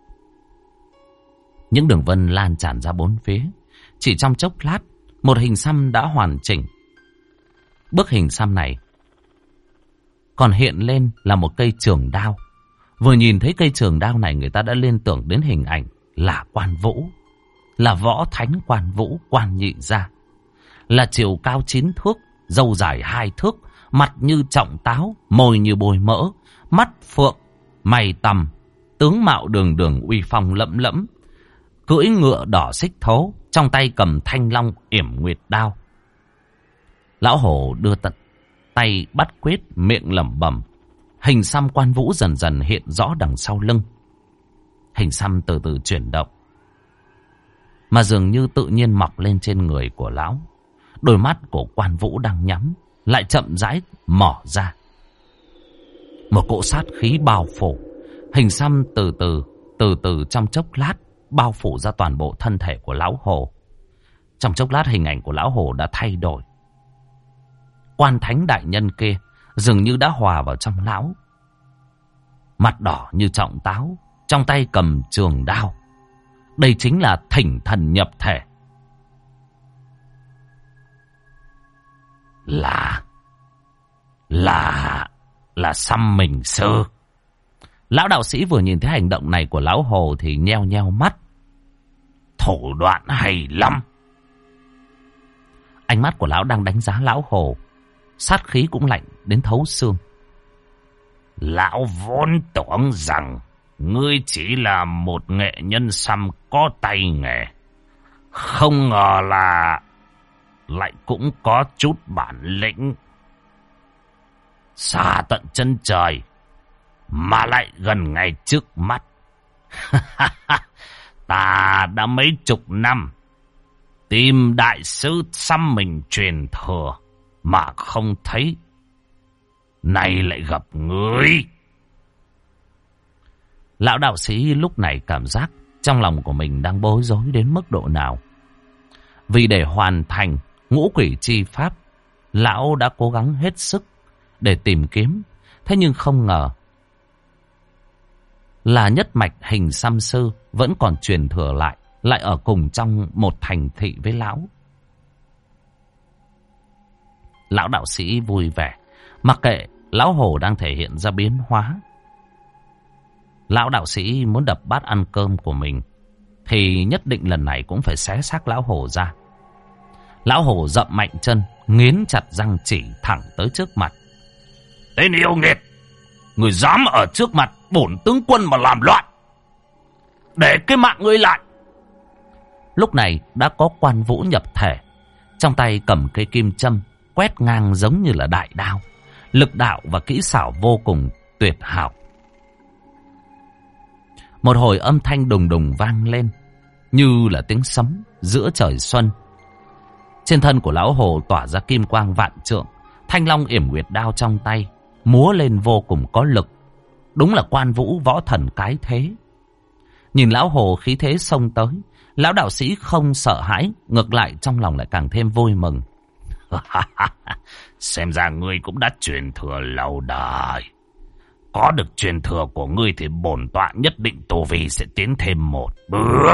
Những đường vân lan tràn ra bốn phía. Chỉ trong chốc lát, một hình xăm đã hoàn chỉnh. Bức hình xăm này còn hiện lên là một cây trường đao. Vừa nhìn thấy cây trường đao này, người ta đã liên tưởng đến hình ảnh là Quan Vũ, là võ thánh Quan Vũ, Quan Nhị Gia, là chiều cao 9 thước, râu dài 2 thước, mặt như trọng táo, môi như bôi mỡ, mắt phượng, mày tằm, tướng mạo đường đường uy phong lẫm lẫm, cưỡi ngựa đỏ xích thố, trong tay cầm thanh long yểm nguyệt đao. Lão hổ đưa tận tay bắt quyết, miệng lẩm bẩm. Hình xăm Quan Vũ dần dần hiện rõ đằng sau lưng. Hình xăm từ từ chuyển động, mà dường như tự nhiên mọc lên trên người của lão. Đôi mắt của Quan Vũ đang nhắm lại chậm rãi mở ra. Một cỗ sát khí bao phủ. Hình xăm từ từ trong chốc lát bao phủ ra toàn bộ thân thể của lão hồ. Trong chốc lát hình ảnh của lão hồ đã thay đổi. Quan thánh đại nhân kia dường như đã hòa vào trong lão. Mặt đỏ như trọng táo, trong tay cầm trường đao. Đây chính là thỉnh thần nhập thể. Là xăm mình sư. Lão đạo sĩ vừa nhìn thấy hành động này của lão hồ thì nheo nheo mắt. Thủ đoạn hay lắm. Ánh mắt của lão đang đánh giá lão hồ, sát khí cũng lạnh đến thấu xương. Lão vốn tưởng rằng ngươi chỉ là một nghệ nhân xăm có tay nghề, không ngờ là lại cũng có chút bản lĩnh. Xa tận chân trời mà lại gần ngay trước mắt. Ta đã mấy chục năm tìm đại sư xăm mình truyền thừa mà không thấy, nay lại gặp ngươi. Lão đạo sĩ lúc này cảm giác trong lòng của mình đang bối rối đến mức độ nào. Vì để hoàn thành ngũ quỷ chi pháp, lão đã cố gắng hết sức để tìm kiếm. Thế nhưng không ngờ là nhất mạch hình xăm sư vẫn còn truyền thừa lại ở cùng trong một thành thị với lão. Lão đạo sĩ vui vẻ, mặc kệ lão hồ đang thể hiện ra biến hóa. lão đạo sĩ muốn đập bát ăn cơm của mình thì nhất định lần này cũng phải xé xác lão hổ ra. Lão hổ dậm mạnh chân, nghiến chặt răng chỉ thẳng tới trước mặt. Tên yêu nghiệt, người dám ở trước mặt bổn tướng quân mà làm loạn, để cái mạng ngươi lại. Lúc này đã có Quan Vũ nhập thể, trong tay cầm cây kim châm quét ngang giống như là đại đao, lực đạo và kỹ xảo vô cùng tuyệt hảo. Một hồi âm thanh đùng đùng vang lên, như là tiếng sấm giữa trời xuân. Trên thân của lão hồ tỏa ra kim quang vạn trượng, thanh long yểm nguyệt đao trong tay múa lên vô cùng có lực. Đúng là Quan Vũ võ thần cái thế. Nhìn lão hồ khí thế xông tới, lão đạo sĩ không sợ hãi, ngược lại trong lòng lại càng thêm vui mừng. Xem ra ngươi cũng đã truyền thừa lâu đời. Có được truyền thừa của ngươi thì bổn tọa nhất định tu vi sẽ tiến thêm một bước.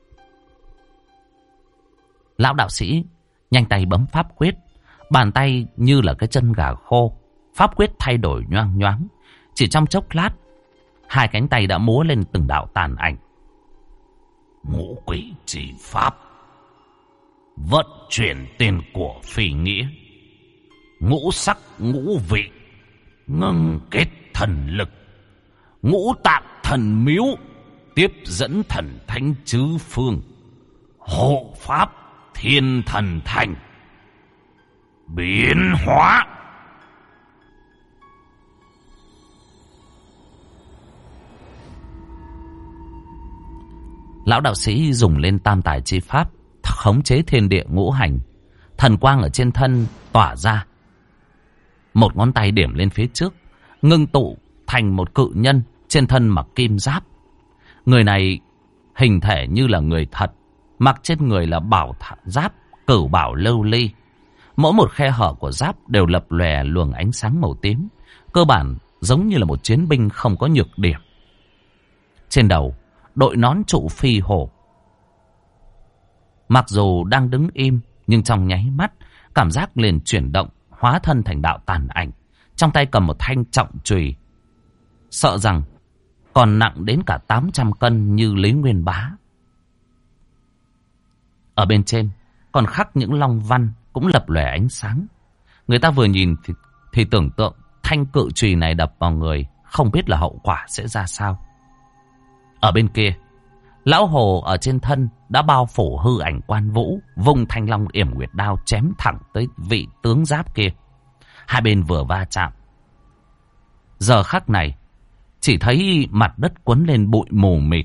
Lão đạo sĩ nhanh tay bấm pháp quyết, bàn tay như là cái chân gà khô, pháp quyết thay đổi nhoang nhoáng. Chỉ trong chốc lát, hai cánh tay đã múa lên từng đạo tàn ảnh. Ngũ quỷ chỉ pháp, vận chuyển tiền của phi nghĩa, ngũ sắc ngũ vị, ngưng kết thần lực, ngũ tạng thần miếu, tiếp dẫn thần thánh chư phương, hộ pháp thiên thần thành, biến hóa. Lão đạo sĩ dùng lên tam tài chi pháp, khống chế thiên địa ngũ hành. Thần quang ở trên thân tỏa ra. Một ngón tay điểm lên phía trước, ngưng tụ thành một cự nhân trên thân mặc kim giáp. Người này hình thể như là người thật, mặc trên người là bảo giáp cửu bảo lưu ly. Mỗi một khe hở của giáp đều lập lòe luồng ánh sáng màu tím, cơ bản giống như là một chiến binh không có nhược điểm. Trên đầu đội nón trụ phi hổ. Mặc dù đang đứng im, nhưng trong nháy mắt cảm giác liền chuyển động, hóa thân thành đạo tàn ảnh. Trong tay cầm một thanh trọng chùy, sợ rằng còn nặng đến cả 800 cân như Lý Nguyên Bá. Ở bên trên còn khắc những long văn cũng lập lòe ánh sáng. Người ta vừa nhìn thì tưởng tượng thanh cự chùy này đập vào người, không biết là hậu quả sẽ ra sao. Ở bên kia, lão hồ ở trên thân đã bao phủ hư ảnh Quan Vũ, vung thanh long yểm nguyệt đao chém thẳng tới vị tướng giáp kia. Hai bên vừa va chạm. Giờ khắc này, chỉ thấy mặt đất quấn lên bụi mù mịt.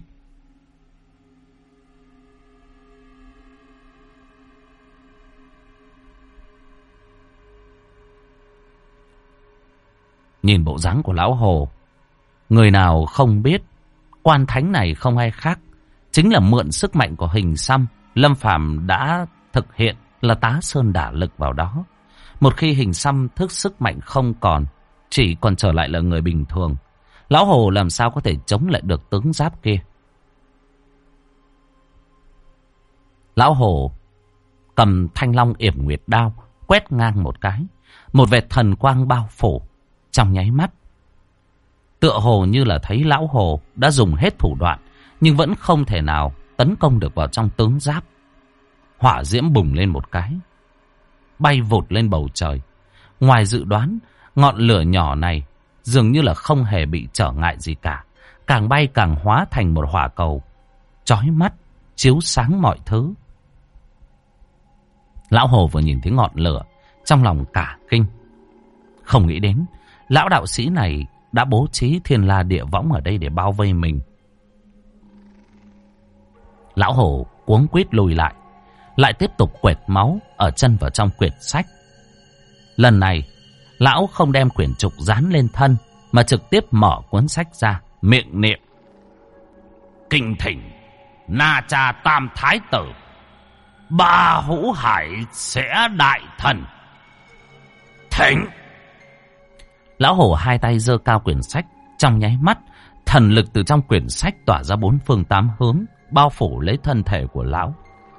Nhìn bộ dáng của lão hồ, người nào không biết Quan Thánh này không ai khác, chính là mượn sức mạnh của Hình Xăm, Lâm Phàm đã thực hiện là tá sơn đả lực vào đó. Một khi Hình Xăm thức sức mạnh không còn, chỉ còn trở lại là người bình thường, lão hồ làm sao có thể chống lại được tướng giáp kia. Lão hồ cầm thanh long yểm nguyệt đao quét ngang một cái, một vệt thần quang bao phủ. Trong nháy mắt, tựa hồ như là thấy lão hồ đã dùng hết thủ đoạn, nhưng vẫn không thể nào tấn công được vào trong tướng giáp. Hỏa diễm bùng lên một cái, bay vụt lên bầu trời. Ngoài dự đoán, ngọn lửa nhỏ này dường như là không hề bị trở ngại gì cả, càng bay càng hóa thành một hỏa cầu chói mắt, chiếu sáng mọi thứ. Lão hồ vừa nhìn thấy ngọn lửa, trong lòng cả kinh, không nghĩ đến lão đạo sĩ này đã bố trí thiên la địa võng ở đây để bao vây mình. Lão hổ cuống quýt lùi lại tiếp tục quệt máu ở chân vào trong quyển sách. Lần này, lão không đem quyển trục dán lên thân, mà trực tiếp mở cuốn sách ra, miệng niệm: Kinh thỉnh Na Cha Tam Thái Tử, Ba Hữu Hải sẽ đại thần. Thỉnh. Lão hổ hai tay giơ cao quyển sách, trong nháy mắt, thần lực từ trong quyển sách tỏa ra bốn phương tám hướng, bao phủ lấy thân thể của lão.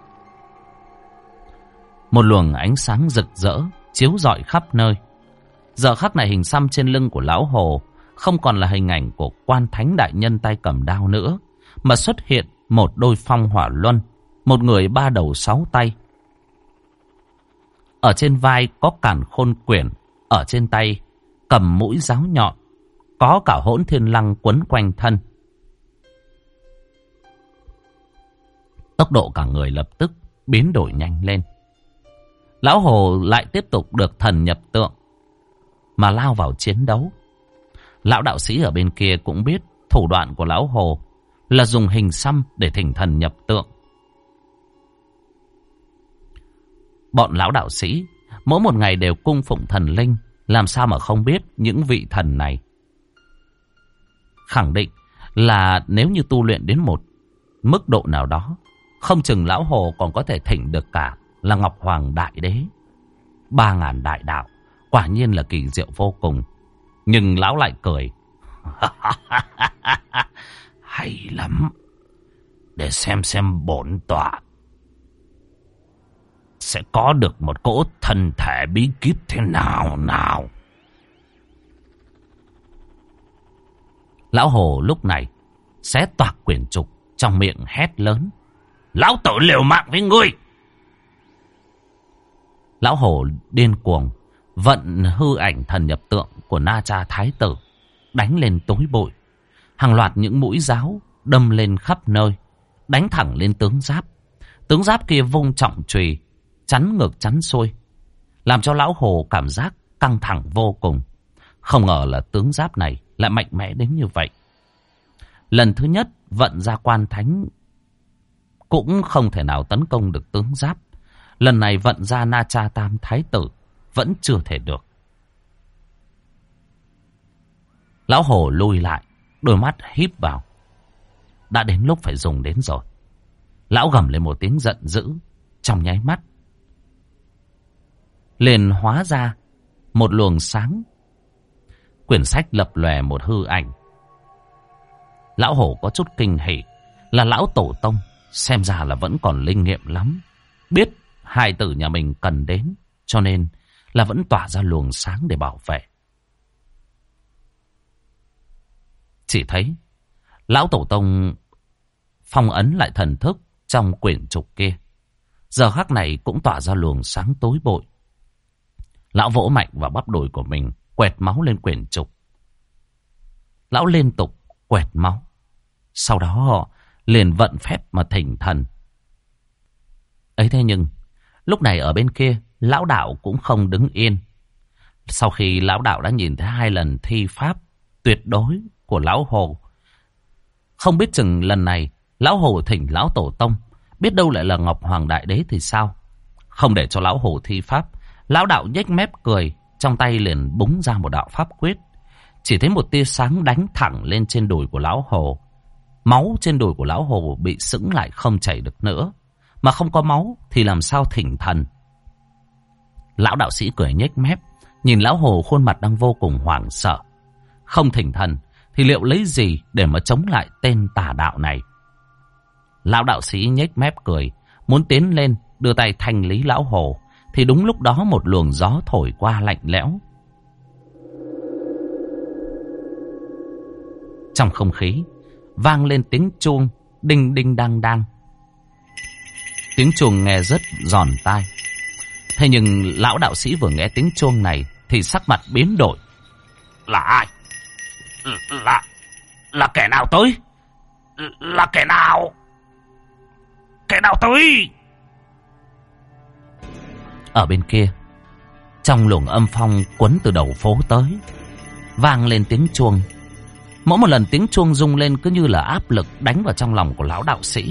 Một luồng ánh sáng rực rỡ chiếu rọi khắp nơi. Giờ khắc này, hình xăm trên lưng của lão hồ không còn là hình ảnh của quan thánh đại nhân tay cầm đao nữa, mà xuất hiện một đôi phong hỏa luân, một người ba đầu sáu tay. Ở trên vai có càn khôn quyển, ở trên tay cầm mũi giáo nhọn, có cả hỗn thiên lăng quấn quanh thân. Tốc độ cả người lập tức biến đổi nhanh lên. Lão Hồ lại tiếp tục được thần nhập tượng mà lao vào chiến đấu. Lão đạo sĩ ở bên kia cũng biết thủ đoạn của Lão Hồ là dùng hình xăm để thỉnh thần nhập tượng. Bọn lão đạo sĩ mỗi một ngày đều cung phụng thần linh, làm sao mà không biết những vị thần này. Khẳng định là nếu như tu luyện đến một mức độ nào đó, không chừng Lão Hồ còn có thể thỉnh được cả là Ngọc Hoàng Đại Đế, 3000 đại đạo. Quả nhiên là kỳ diệu vô cùng. Nhưng lão lại cười. Hay lắm. Để xem bổn tọa sẽ có được một cỗ thân thể bí kíp thế nào nào. Lão Hồ lúc này xé toạc quyển trục, trong miệng hét lớn. Lão tử liều mạng với ngươi. Lão Hồ điên cuồng vận hư ảnh thần nhập tượng của Na Cha Thái Tử, đánh lên tối bụi. Hàng loạt những mũi giáo đâm lên khắp nơi, đánh thẳng lên tướng giáp. Tướng giáp kia vung trọng chùy chắn ngược chắn xuôi, làm cho Lão Hồ cảm giác căng thẳng vô cùng. Không ngờ là tướng giáp này lại mạnh mẽ đến như vậy. Lần thứ nhất vận ra quan thánh cũng không thể nào tấn công được tướng giáp. Lần này vận ra Na Cha Tam Thái Tử vẫn chưa thể được. Lão Hồ lùi lại, đôi mắt híp vào. Đã đến lúc phải dùng đến rồi. Lão gầm lên một tiếng giận dữ. Trong nháy mắt liền hóa ra một luồng sáng. Quyển sách lập lòe một hư ảnh. Lão Hổ có chút kinh hỉ, là lão tổ tông xem ra là vẫn còn linh nghiệm lắm, biết hài tử nhà mình cần đến, cho nên là vẫn tỏa ra luồng sáng để bảo vệ. Chỉ thấy lão tổ tông phong ấn lại thần thức trong quyển trục kia, giờ khắc này cũng tỏa ra luồng sáng tối bội. Lão vỗ mạnh vào bắp đùi của mình, quẹt máu lên quyển trục. Lão liên tục quẹt máu, sau đó liền vận phép mà thỉnh thần. Ấy thế nhưng lúc này ở bên kia, lão đạo cũng không đứng yên. Sau khi lão đạo đã nhìn thấy 2 lần thi pháp tuyệt đối của lão Hồ, không biết chừng lần này lão Hồ thỉnh lão tổ tông, biết đâu lại là Ngọc Hoàng Đại Đế thì sao. Không để cho lão Hồ thi pháp, lão đạo nhếch mép cười, trong tay liền búng ra một đạo pháp quyết. Chỉ thấy một tia sáng đánh thẳng lên trên đùi của lão Hồ. Máu trên đùi của lão Hồ bị sững lại không chảy được nữa. Mà không có máu thì làm sao thỉnh thần. Lão đạo sĩ cười nhếch mép, nhìn lão Hồ khuôn mặt đang vô cùng hoảng sợ. Không thỉnh thần thì liệu lấy gì để mà chống lại tên tà đạo này. Lão đạo sĩ nhếch mép cười, muốn tiến lên đưa tay thanh lý lão Hồ, thì đúng lúc đó một luồng gió thổi qua lạnh lẽo. Trong không khí vang lên tiếng chuông đinh đinh đang đang. Tiếng chuông nghe rất giòn tai. Thế nhưng lão đạo sĩ vừa nghe tiếng chuông này thì sắc mặt biến đổi. Là ai? Là kẻ nào tới? Là kẻ nào? Kẻ nào tới? Ở bên kia, trong luồng âm phong quấn từ đầu phố tới, vang lên tiếng chuông. Mỗi một lần tiếng chuông rung lên cứ như là áp lực đánh vào trong lòng của lão đạo sĩ.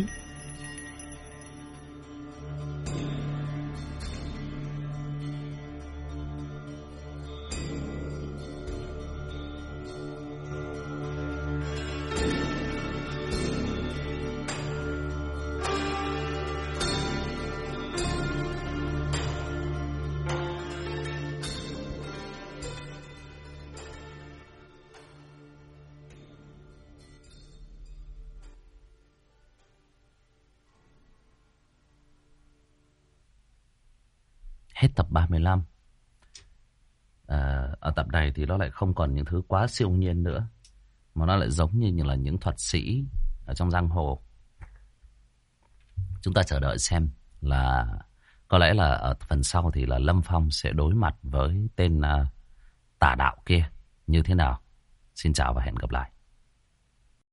Hết tập 35. Ở tập này thì nó lại không còn những thứ quá siêu nhiên nữa, mà nó lại giống như là những thuật sĩ ở trong giang hồ. Chúng ta chờ đợi xem là có lẽ là ở phần sau thì là Lâm Phong sẽ đối mặt với tên tà đạo kia như thế nào. Xin chào và hẹn gặp lại.